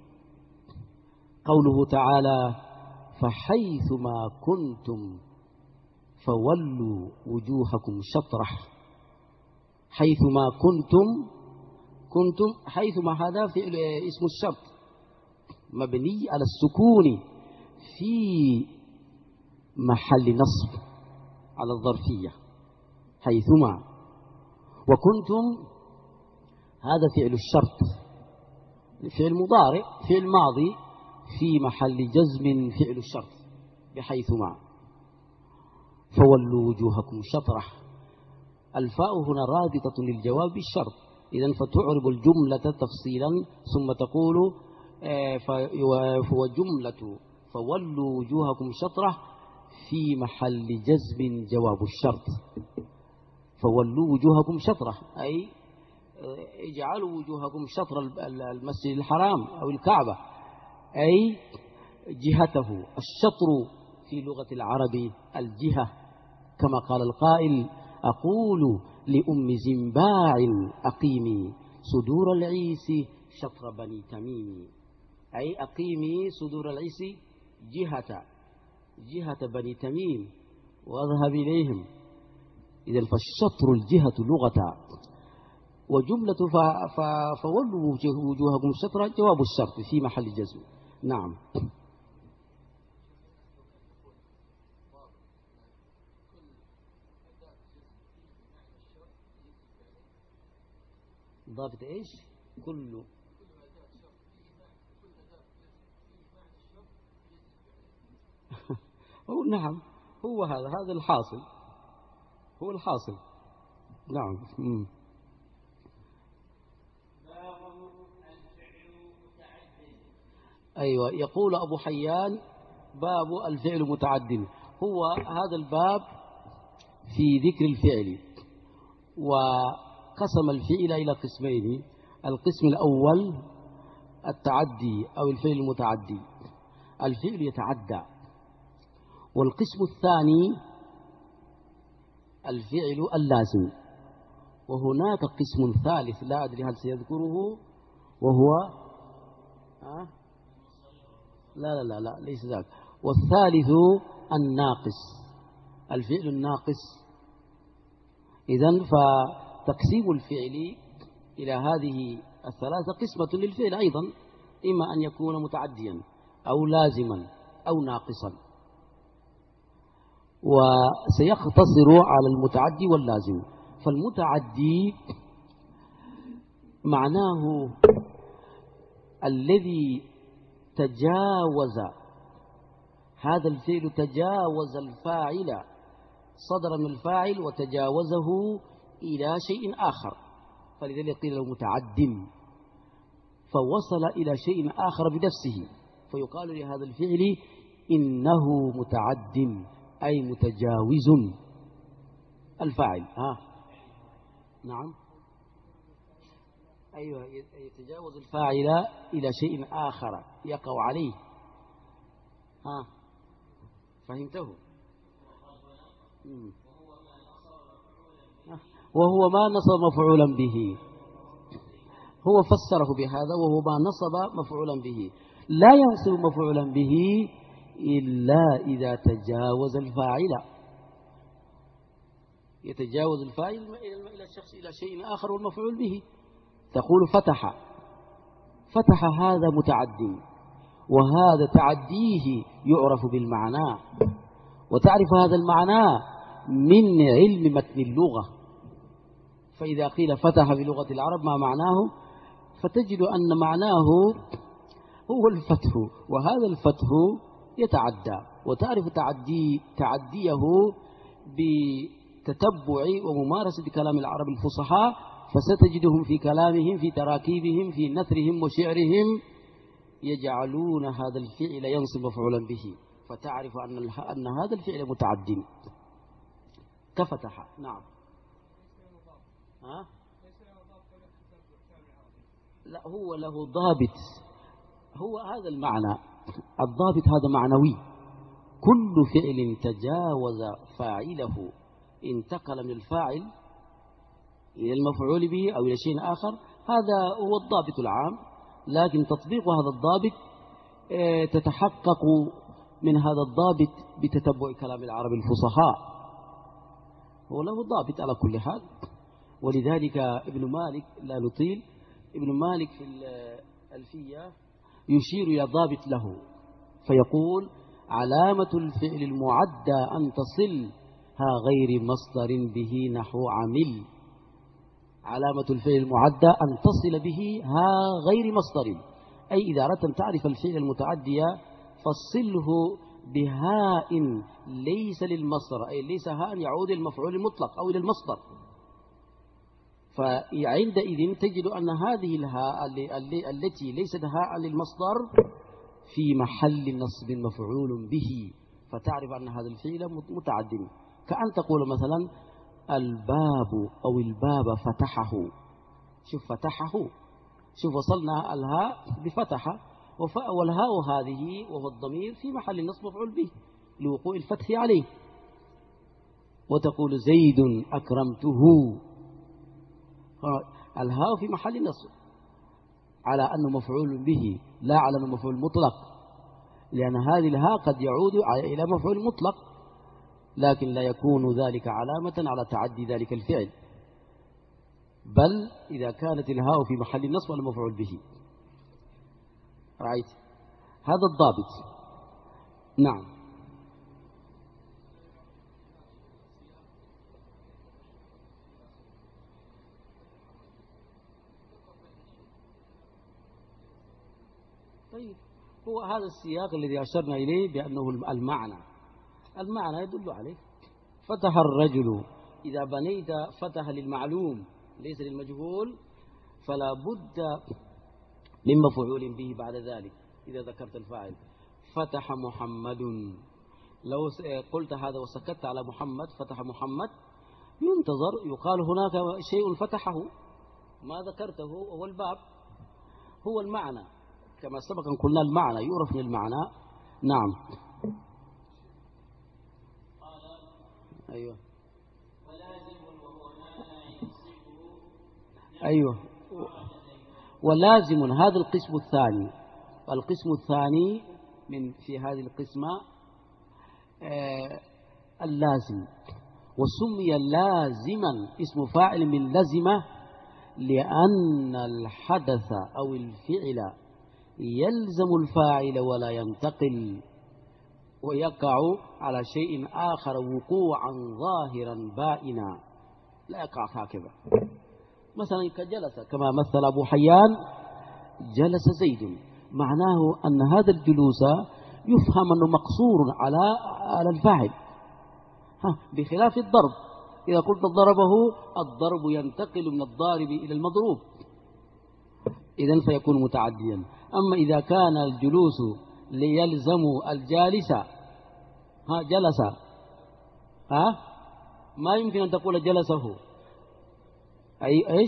قوله تعالى فحيثما كنتم فولوا وجوهكم شطره. حيثما كنتم، كنتم حيثما هذا فعل اسم الشرط مبني على السكون في محل نصب على الظرفية حيثما، وكنتم هذا فعل الشرط فعل مضارع فعل ماضي في محل جزم فعل الشرط بحيثما. فولوا وجوهكم شطره، الفاء هنا رابطة للجواب بالشرط، إذن فتعرب الجملة تفصيلا ثم تقول وجملة فولوا وجوهكم شطره في محل جزم جواب الشرط. فولوا وجوهكم شطره أي اجعلوا وجوهكم شطر المسجد الحرام أو الكعبة، أي جهته. الشطر في لغة العرب الجهة، كما قال القائل أقول لأم زنباع أقيمي صدور العيس شطر بني تميم، أي أقيمي صدور العيس جهة جهة بني تميم واذهب إليهم. إذن فالشطر الجهة لغة، وجملة فولوا وجوهكم شطرا جواب الشرط في محل جزم. نعم. ضابط ايش؟ كل هو نعم هو هذا هذا الحاصل، هو الحاصل. نعم. مم. أيوة، يقول أبو حيان باب الفعل متعد. هو هذا الباب في ذكر الفعل، وقسم الفعل إلى قسمين. القسم الأول التعدي أو الفعل المتعدي، الفعل يتعدى. والقسم الثاني الفعل اللازم. وهناك قسم ثالث لا أدري هل سيذكره، وهو أه؟ لا لا لا لا ليس ذاك. والثالث الناقص، الفعل الناقص. إذن فتقسيم الفعل إلى هذه الثلاثة قسمة للفعل أيضا، إما أن يكون متعديا أو لازما أو ناقصا، وسيقتصر على المتعدي واللازم. فالمتعدي معناه الذي تجاوز، هذا الفعل تجاوز الفاعل، صدر من الفاعل وتجاوزه إلى شيء آخر، فلذلك قيل له متعد، فوصل إلى شيء آخر بنفسه، فيقال لهذا الفعل إنه متعد أي متجاوز الفاعل. ها نعم أيوة، يتجاوز الفاعل إلى شيء آخر يقع عليه. ها فهمته؟ وهو ما نصب مفعولا به، هو فسره بهذا، وهو ما نصب مفعولا به. لا ينصب مفعولا به إلا إذا تجاوز الفاعل، يتجاوز الفاعل إلى الشخص إلى شيء آخر والمفعول به. تقول فتح، فتح هذا متعد، وهذا تعديه يعرف بالمعنى، وتعرف هذا المعنى من علم متن اللغة. فإذا قيل فتح بلغة العرب ما معناه، فتجد أن معناه هو الفتح، وهذا الفتح يتعدى، وتعرف تعدي تعديه بتتبع وممارسة كلام العرب الفصحاء، فستجدهم في كلامهم في تراكيبهم في نثرهم وشعرهم يجعلون هذا الفعل ينصب مفعولا به، فتعرف أن أن هذا الفعل متعد كفتح. نعم. ها؟ لا، هو له ضابط، هو هذا المعنى الضابط، هذا معنوي. كل فعل تجاوز فاعله، انتقل من الفاعل إلى المفعول به أو إلى شيء آخر، هذا هو الضابط العام. لكن تطبيق هذا الضابط تتحقق من هذا الضابط بتتبع كلام العرب الفصحاء، هو له ضابط على كل حال. ولذلك ابن مالك، لا نطيل، ابن مالك في الألفية يشير إلى ضابط له فيقول: علامة الفعل المعدى أن تصلها غير مصدر به نحو عمل. علامة الفعل المعدى أن تصل به ها غير مصدر، أي إذا أردت أن تعرف الفعل المتعدي فصله بهاء ليس للمصدر، أي ليس هاء يعود للمفعول المطلق أو إلى المصدر. فعندئذ تجد أن هذه الهاء التي ليست هاء للمصدر في محل نصب مفعول به، فتعرف أن هذا الفعل متعد. كأن تقول مثلا الباب أو الباب فتحه، شوف فتحه، شوف وصلنا الهاء بفتح، والهاء هذه وهو الضمير في محل نصب مفعول به لوقوع الفتح عليه. وتقول زيد أكرمته، الهاء في محل نصب على أنه مفعول به لا على أنه مفعول مطلق، لأن هذه الهاء قد يعود إلى مفعول مطلق، لكن لا يكون ذلك علامة على تعدي ذلك الفعل، بل إذا كانت الهاء في محل النصب على مفعول به. رأيت هذا الضابط. نعم. طيب، هو هذا السياق الذي أشرنا إليه بأنه المعنى المعنى يدل عليه. فتح الرجل، إذا بنيت فتح للمعلوم ليس للمجهول، فلا بد من مفعول به بعد ذلك. إذا ذكرت الفاعل فتح محمد، لو قلت هذا وسكت على محمد فتح محمد، ينتظر يقال هناك شيء فتحه، ما ذكرته هو الباب، هو المعنى كما سبق أن قلنا، المعنى يعرف من المعنى. نعم. أيوة أيوة ولازم. هذا القسم الثاني، القسم الثاني من في هذه القسمة آه اللازم، وسمي لازما اسم فاعل من لزمة لأن الحدث أو الفعل يلزم الفاعل ولا ينتقل، ويقع على شيء آخر وقوعا ظاهرا بائنا، لا يقع هكذا. مثلا كجلس، كما مثل أبو حيان جلس زيد، معناه أن هذا الجلوس يفهم أنه مقصور على على الفاعل، بخلاف الضرب. إذا قلت ضربه، الضرب ينتقل من الضارب إلى المضروب، إذن فيكون متعديا. أما إذا كان الجلوس ليلزم الجالس، ها جلس، ها ما يمكن أن تقول جلسه، أي إيش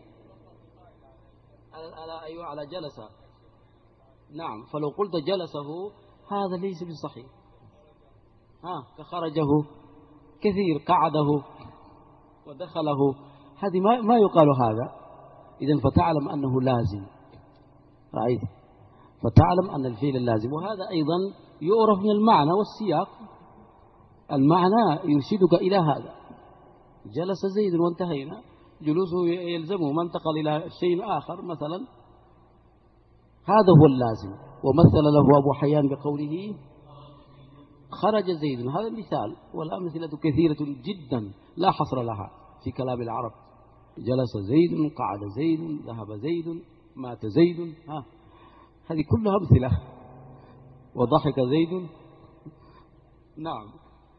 على أيوة على جلس. نعم، فلو قلت جلسه هذا ليس بصحيح، ها كخرجه كثير، قعده ودخله، هذه ما ما يقال هذا. إذن فتعلم أنه لازم، رأيت، فتعلم أن الفعل اللازم. وهذا أيضا يعرف من المعنى والسياق، المعنى يرشدك إلى هذا. جلس زيد وانتهينا، جلوسه يلزمه، ما انتقل إلى شيء آخر مثلا، هذا هو اللازم. ومثل له أبو حيان بقوله خرج زيد، هذا مثال، والأمثلة كثيرة جدا لا حصر لها في كلام العرب. جلس زيد، قعد زيد، ذهب زيد، مات زيد، ها هذه كلها أمثلة. وضحك زيد. نعم.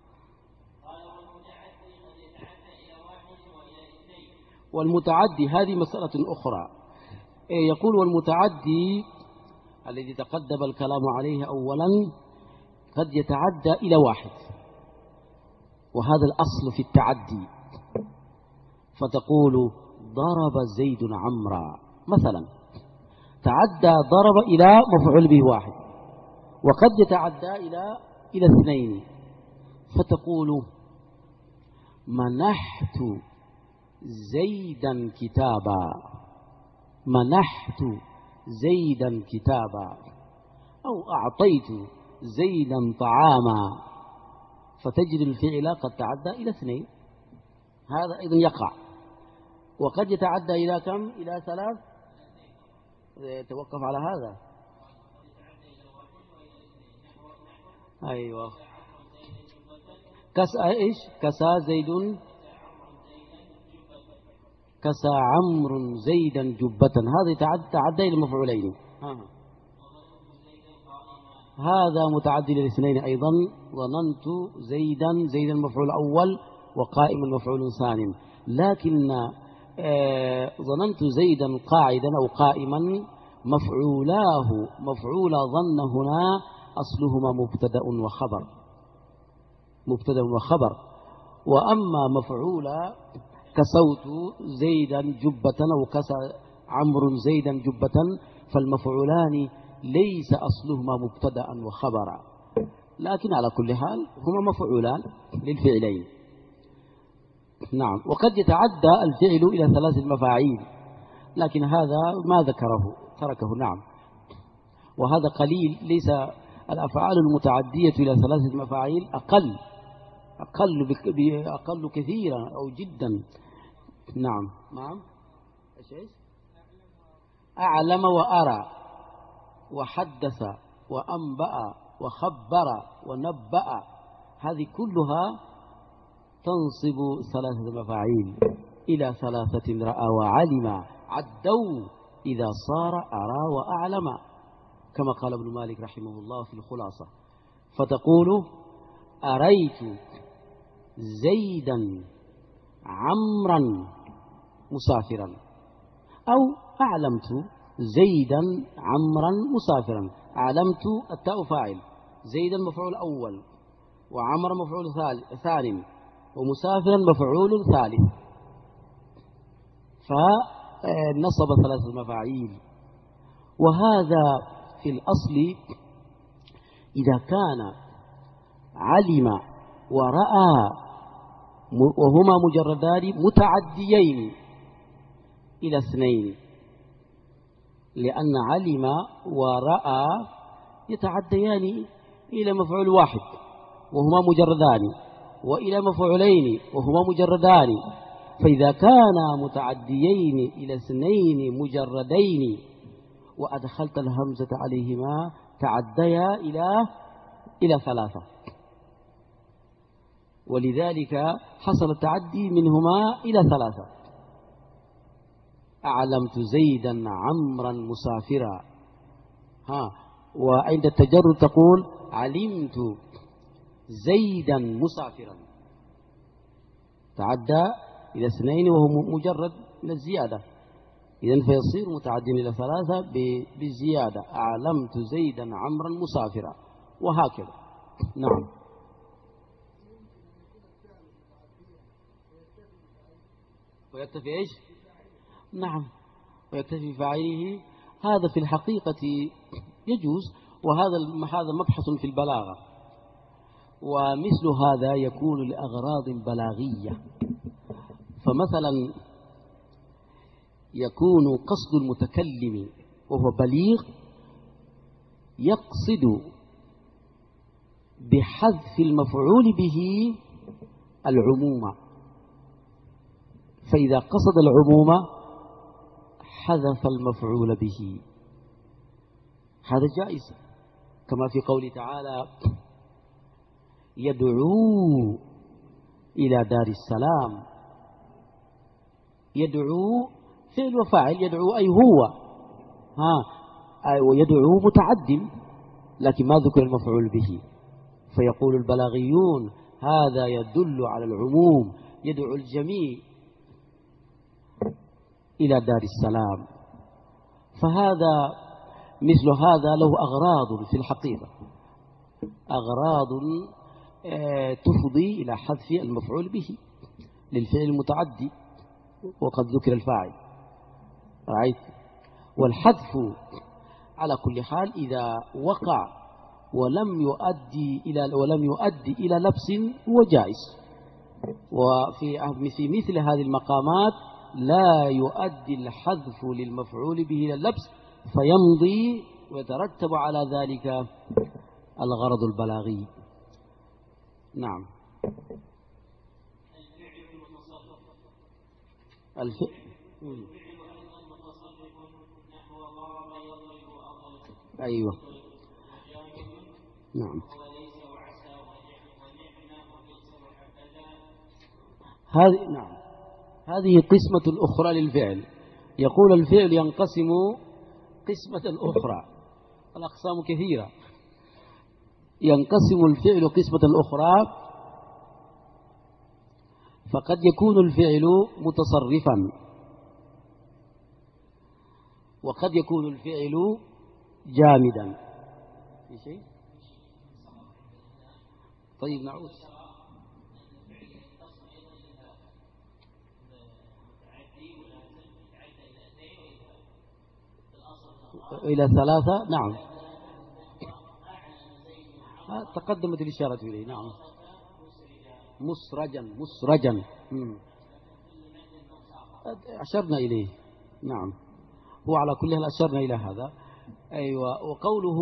والمتعدي هذه مسألة أخرى. يقول والمتعدي الذي تقدم الكلام عليه أولا قد يتعدى إلى واحد، وهذا الأصل في التعدي. فتقول ضرب زيد عمرا مثلا، تعدى ضرب إلى مفعول به واحد، وقد يتعدى إلى إلى اثنين. فتقول منحت زيدا كتابا، منحت زيدا كتابا، أو أعطيت زيدا طعاما، فتجد الفعل قد تعدى إلى اثنين، هذا أيضا يقع. وقد يتعدى إلى كم؟ إلى ثلاث. توقف على هذا. أيوة. كسى إيش؟ كسى زيد، كسى عمرو زيدا جبة، هذا يتعدى تعدى إلى مفعولين. هذا متعدي للاثنين أيضا. ظننت زيدا، زيدا مفعول أول، وقائم مفعول ثاني. لكن آه ظننت زيدا قاعدا أو قائما، مفعولاه مفعول ظن هنا أصلهما مبتدأ وخبر، مبتدأ وخبر. وأما مفعول كسوت زيدا جبة أو كسى عمرو زيدا جبة، فالمفعولان ليس أصلهما مبتدأ وخبرا، لكن على كل حال هما مفعولان للفعلين. نعم. وقد يتعدى الفعل إلى ثلاث مفاعيل، لكن هذا ما ذكره، تركه. نعم. وهذا قليل، ليس الأفعال المتعدية إلى ثلاث مفاعيل أقل أقل أقل كثيرا أو جدا. نعم. نعم. إيش؟ أعلم وأرى وحدث وأنبأ وخبر ونبأ، هذه كلها تنصب ثلاثة مفاعيل إلى ثلاثة. رأى وعلم، عدوا إذا صار أرى وأعلم، كما قال ابن مالك رحمه الله في الخلاصة. فتقول أريت زيدا عمرا مسافرا، أو أعلمت زيدا عمرا مسافرا. أعلمت التاء فاعل، زيدا مفعول أول، وعمر مفعول ثاني، ومسافرا مفعول ثالث، فنصب ثلاثة مفاعيل. وهذا في الأصل إذا كان علم ورأى وهما مجردان متعديين إلى اثنين، لأن علم ورأى يتعديان إلى مفعول واحد وهما مجردان، وإلى مفعولين وهما مجردان. فإذا كانا متعديين إلى اثنين مجردين وأدخلت الهمزة عليهما تعديا إلى إلى ثلاثة، ولذلك حصل التعدي منهما إلى ثلاثة. أعلمت زيدا عمرا مسافرا، ها. وعند التجرد تقول علمت زيدا مسافرا، تعدى إلى اثنين وهو مجرد من الزيادة، إذن فيصير متعدي إلى ثلاثة بالزيادة. أعلمت زيدا عمرا مسافرا، وهكذا. نعم. ويكتفي إيش؟ نعم، ويكتفي فاعله. هذا في الحقيقة يجوز، وهذا هذا مبحث في البلاغة. ومثل هذا يكون لأغراض بلاغية. فمثلا يكون قصد المتكلم وهو بليغ يقصد بحذف المفعول به العموم، فإذا قصد العموم حذف المفعول به، هذا جائز، كما في قوله تعالى يدعو إلى دار السلام. يدعو فعل وفاعل، يدعو أي هو، ها ويدعو متعد، لكن ما ذكر المفعول به. فيقول البلاغيون هذا يدل على العموم، يدعو الجميع إلى دار السلام. فهذا مثل هذا له أغراض في الحقيقة، أغراض تفضي إلى حذف المفعول به للفعل المتعدي، وقد ذكر الفاعل. رأيت؟ والحذف على كل حال إذا وقع ولم يؤدي إلى ولم يؤدي إلى لبس هو جائز، وفي في مثل هذه المقامات لا يؤدي الحذف للمفعول به إلى اللبس فيمضي ويترتب على ذلك الغرض البلاغي. نعم. الفعل أيوة نعم. هذه نعم هذه قسمة أخرى للفعل. يقول الفعل ينقسم قسمة أخرى، الأقسام كثيرة. ينقسم الفعل قسمة أخرى، فقد يكون الفعل متصرفا، وقد يكون الفعل جامدا. في شيء؟ طيب نعود. إلى ثلاثة. نعم تقدمت الإشارة إليه. نعم مسرجا مسرجا أشرنا إليه. نعم هو على كل حال أشرنا إلى هذا. أيوة. وقوله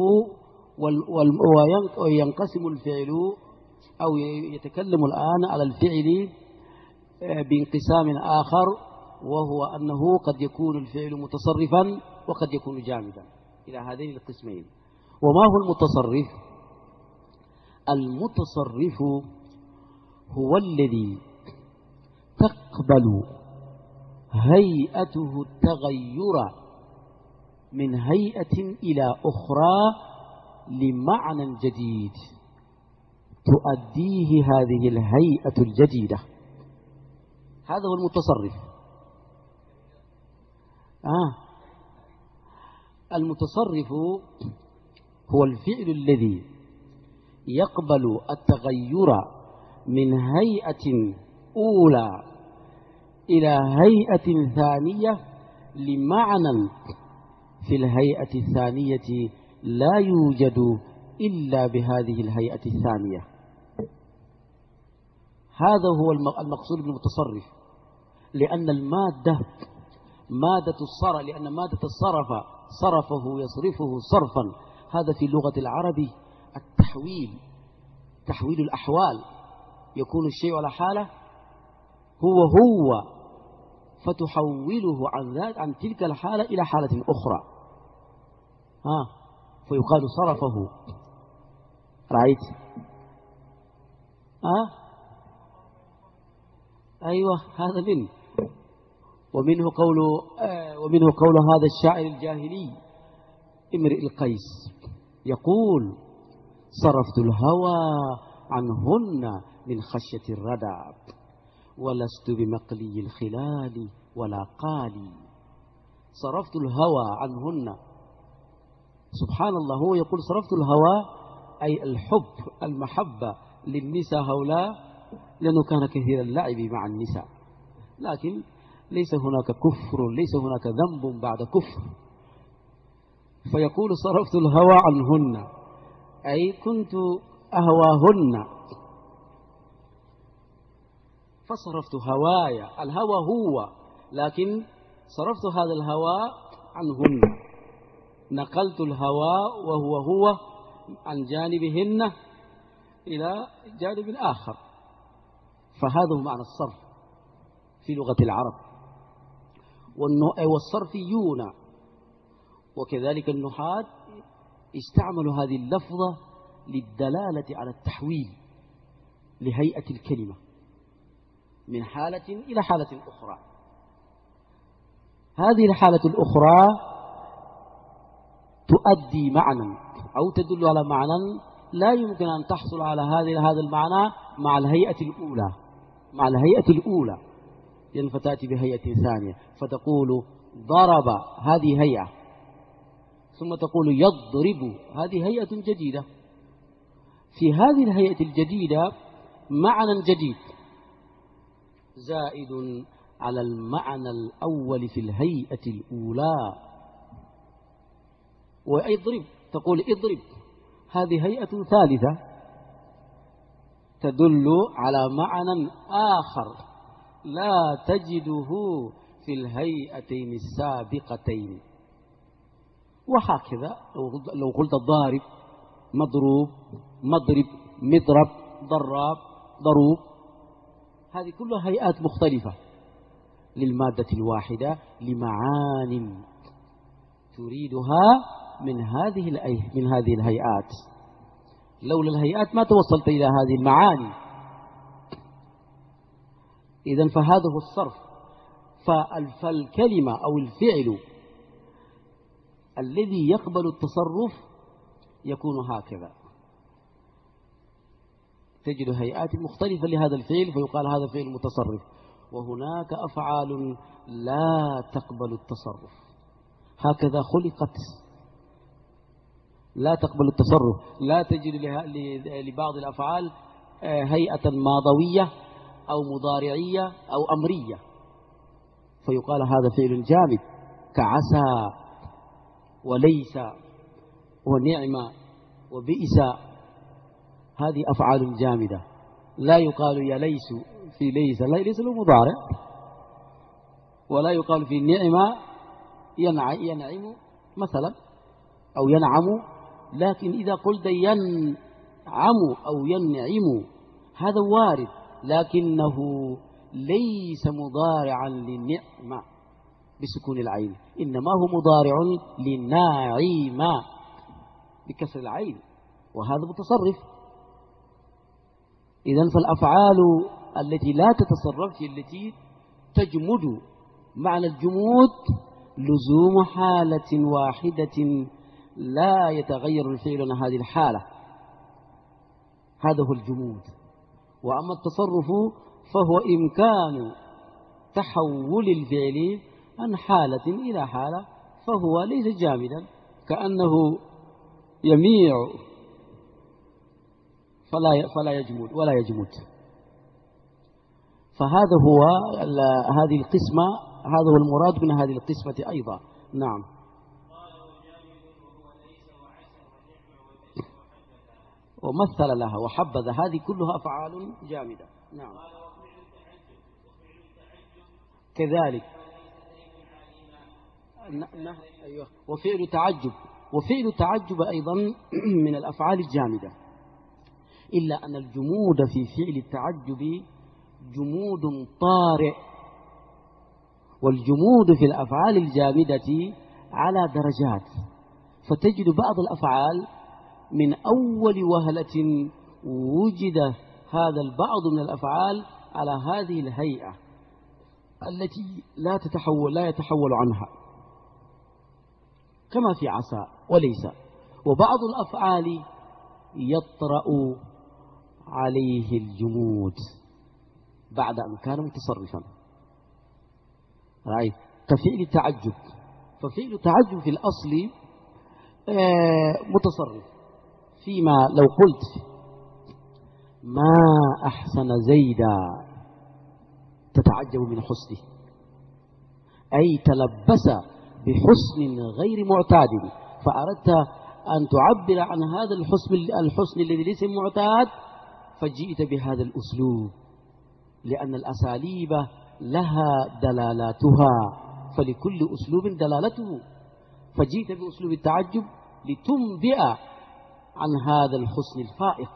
وينقسم الفعل، أو يتكلم الآن على الفعل بانقسام آخر، وهو أنه قد يكون الفعل متصرفا وقد يكون جامدا، إلى هذين القسمين. وما هو المتصرف؟ المتصرف هو الذي تقبل هيئته التغير من هيئة إلى أخرى لمعنى جديد تؤديه هذه الهيئة الجديدة. هذا هو المتصرف. آه. المتصرف هو الفعل الذي يقبل التغير من هيئة أولى إلى هيئة ثانية لمعنى في الهيئة الثانية لا يوجد إلا بهذه الهيئة الثانية. هذا هو المقصود بالمتصرف، لأن المادة مادة الصرف، لأن مادة الصرف صرفه يصرفه صرفا، هذا في لغة العرب التحويل، تحويل الأحوال. يكون الشيء على حالة هو هو فتحوله عن ذات عن تلك الحالة إلى حالة أخرى، ها فيقال صرفه. رأيت؟ ها أيوة هذا منه. ومنه قول آه ومنه قول هذا الشاعر الجاهلي امرئ القيس يقول صرفت الهوى عنهن من خشية الردى ولست بمقلي الخلال ولا قالي. صرفت الهوى عنهن، سبحان الله، هو يقول صرفت الهوى أي الحب المحبة للنساء هؤلاء، لأنه كان كثير اللعب مع النساء، لكن ليس هناك كفر، ليس هناك ذنب بعد كفر. فيقول صرفت الهوى عنهن أي كنت أهواهن، فصرفت هوايا، الهوى هو، لكن صرفت هذا الهوى عنهن، نقلت الهوى وهو هو عن جانبهن إلى جانب آخر. فهذا هو معنى الصرف في لغة العرب. والصرفيون وكذلك النحاة استعملوا هذه اللفظة للدلالة على التحويل لهيئة الكلمة من حالة إلى حالة أخرى. هذه الحالة الأخرى تؤدي معنى أو تدل على معنى لا يمكن أن تحصل على هذا هذا المعنى مع الهيئة الأولى مع الهيئة الأولى لأن فتأتي بهيئة ثانية فتقول ضرب، هذه هيئة، ثم تقول يضرب، هذه هيئة جديدة. في هذه الهيئة الجديدة معنى جديد زائد على المعنى الأول في الهيئة الأولى. ويضرب، تقول اضرب، هذه هيئة ثالثة تدل على معنى آخر لا تجده في الهيئتين السابقتين. وهكذا لو قلت الضارب، مضروب، مضرب، مضرب، ضراب، ضروب، هذه كلها هيئات مختلفة للمادة الواحدة لمعان تريدها من هذه من هذه الهيئات. لولا الهيئات ما توصلت إلى هذه المعاني. إذن فهذا هو الصرف. فالكلمة أو الفعل الذي يقبل التصرف يكون هكذا، تجد هيئات مختلفة لهذا الفعل فيقال هذا فعل متصرف. وهناك أفعال لا تقبل التصرف، هكذا خلقت، لا تقبل التصرف. لا تجد لبعض الأفعال هيئة ماضوية أو مضارعية أو أمرية فيقال هذا فعل جامد كعسى وليس ونعم وبئس، هذه أفعال جامدة. لا يقال يا ليس في ليس، لا ليس له مضارع، ولا يقال في النعمة ينعم مثلا أو ينعم، لكن إذا قلت ينعم أو ينعم هذا وارد، لكنه ليس مضارعا للنعمة بسكون العين، إنما هو مضارع للناعم بكسر العين، وهذا متصرف. إذن فالأفعال التي لا تتصرف هي التي تجمد. معنى الجمود لزوم حالة واحدة لا يتغير الفعل عن هذه الحالة، هذا هو الجمود. وأما التصرف فهو إمكان تحول الفعل عن حالة إلى حالة، فهو ليس جامدا كأنه يميع فلا فلا يجمد ولا يجمد. فهذا هو هذه القسمة، هذا هو المراد من هذه القسمة أيضا. نعم. ومثل لها وحبذ، هذه كلها أفعال جامدة. نعم. كذلك أيوة. وفعل تعجب، وفعل تعجب أيضا من الأفعال الجامدة، إلا أن الجمود في فعل التعجب جمود طارئ، والجمود في الأفعال الجامدة على درجات. فتجد بعض الأفعال من أول وهلة وجد هذا البعض من الأفعال على هذه الهيئة التي لا تتحول لا يتحول عنها، كما في عسى وليس. وبعض الأفعال يطرأ عليه الجمود بعد أن كان متصرفا، رأيت كفعل التعجب. ففعل التعجب في الأصل متصرف، فيما لو قلت ما أحسن زيدا تتعجب من حسنه، أي تلبس بحسن غير معتاد، فأردت أن تعبر عن هذا الحسن الحسن الذي ليس معتاد، فجئت بهذا الأسلوب، لأن الأساليب لها دلالاتها، فلكل أسلوب دلالته، فجئت بأسلوب التعجب لتنبئ عن هذا الحسن الفائق.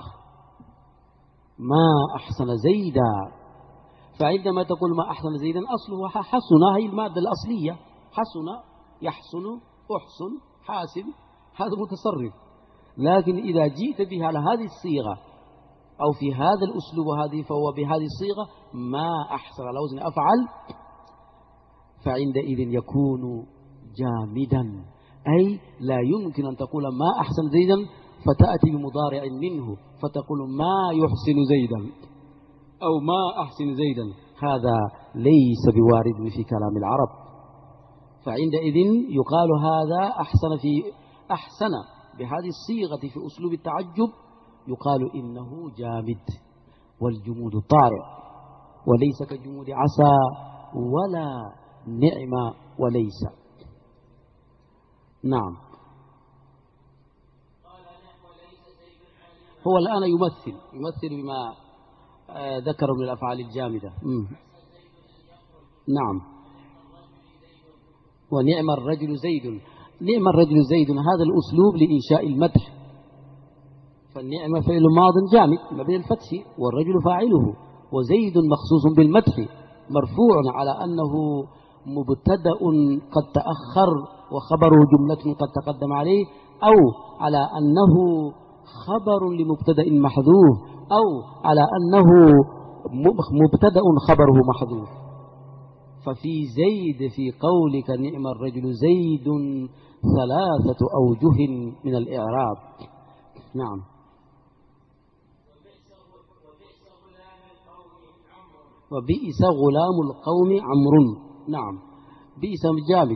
ما أحسن زيدا، فعندما تقول ما أحسن زيدا أصله حسن، هي المادة الأصلية، حسن يحسن أحسن حاسن، هذا متصرف. لكن إذا جئت بها على هذه الصيغة أو في هذا الأسلوب هذه، فهو بهذه الصيغة ما أحسن على وزن أفعل، فعندئذ يكون جامدا، أي لا يمكن أن تقول ما أحسن زيدا فتأتي بمضارع منه فتقول ما يحسن زيدا أو ما أحسن زيدا، هذا ليس بوارد في كلام العرب. فعندئذ يقال هذا أحسن في أحسن بهذه الصيغة في أسلوب التعجب، يقال إنه جامد، والجمود طارئ، وليس كجمود عسى ولا نعم وليس. نعم. هو الآن يمثل يمثل بما ذكر من الأفعال الجامدة. مم. نعم. ونعم الرجل زيد، نعم الرجل زيد، هذا الأسلوب لإنشاء المدح، فالنعم فعل ماض جامد مبني الفتح، والرجل فاعله، وزيد مخصوص بالمدح مرفوع على أنه مبتدأ قد تأخر وخبره جملة قد تقدم عليه، أو على أنه خبر لمبتدأ محذوف، أو على أنه مبتدأ خبره محذوف. ففي زيد في قولك نعم الرجل زيد ثلاثة أوجه من الإعراب. نعم. وبئس غلام القوم عمرو. نعم. بئس جامد.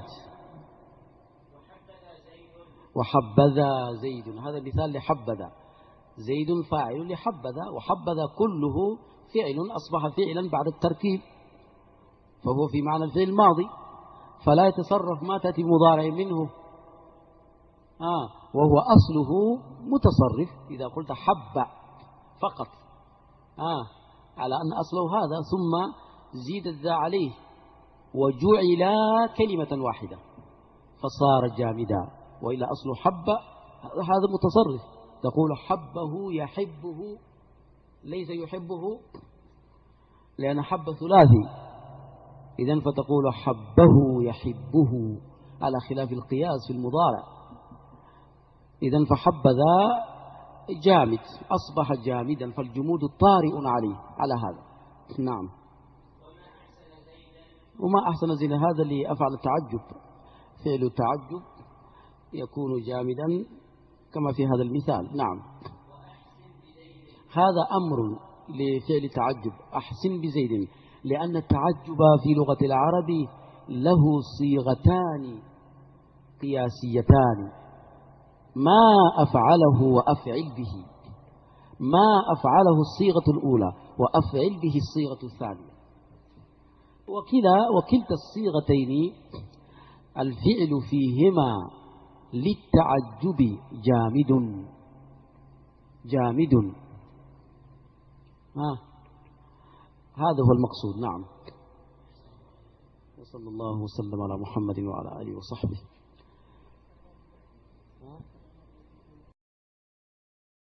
وحبذا زيد، هذا مثال لحبذا، زيد فاعل لحبذا، وحبذا كله فعل أصبح فعلا بعد التركيب، فهو في معنى الفعل الماضي، فلا يتصرف ما تأتي مضارع منه، آه وهو أصله متصرف إذا قلت حب فقط، آه على أن أصله هذا، ثم زيد الذا عليه وجعل كلمة واحدة فصار جامدا، وإلى أصله حب هذا متصرف، تقول حبه يحبه ليس يحبه، لأن حب ثلاثي، إذن فتقول حبه يحبه على خلاف القياس في المضارع. إذن فحبذا جامد أصبح جامدا، فالجمود طارئ عليه على هذا. نعم. وما أحسن زين، هذا اللي أفعل التعجب، فعل التعجب يكون جامدا كما في هذا المثال. نعم. هذا أمر لفعل التعجب، أحسن بزيد، لأن التعجب في لغة العرب له صيغتان قياسيتان، ما أفعله وأفعل به، ما أفعله الصيغة الأولى وأفعل به الصيغة الثانية، وكلا وكلتا الصيغتين الفعل فيهما للتعجب جامد جامد. ها هذا هو المقصود. نعم. وصلى الله وسلم على محمد وعلى آله وصحبه.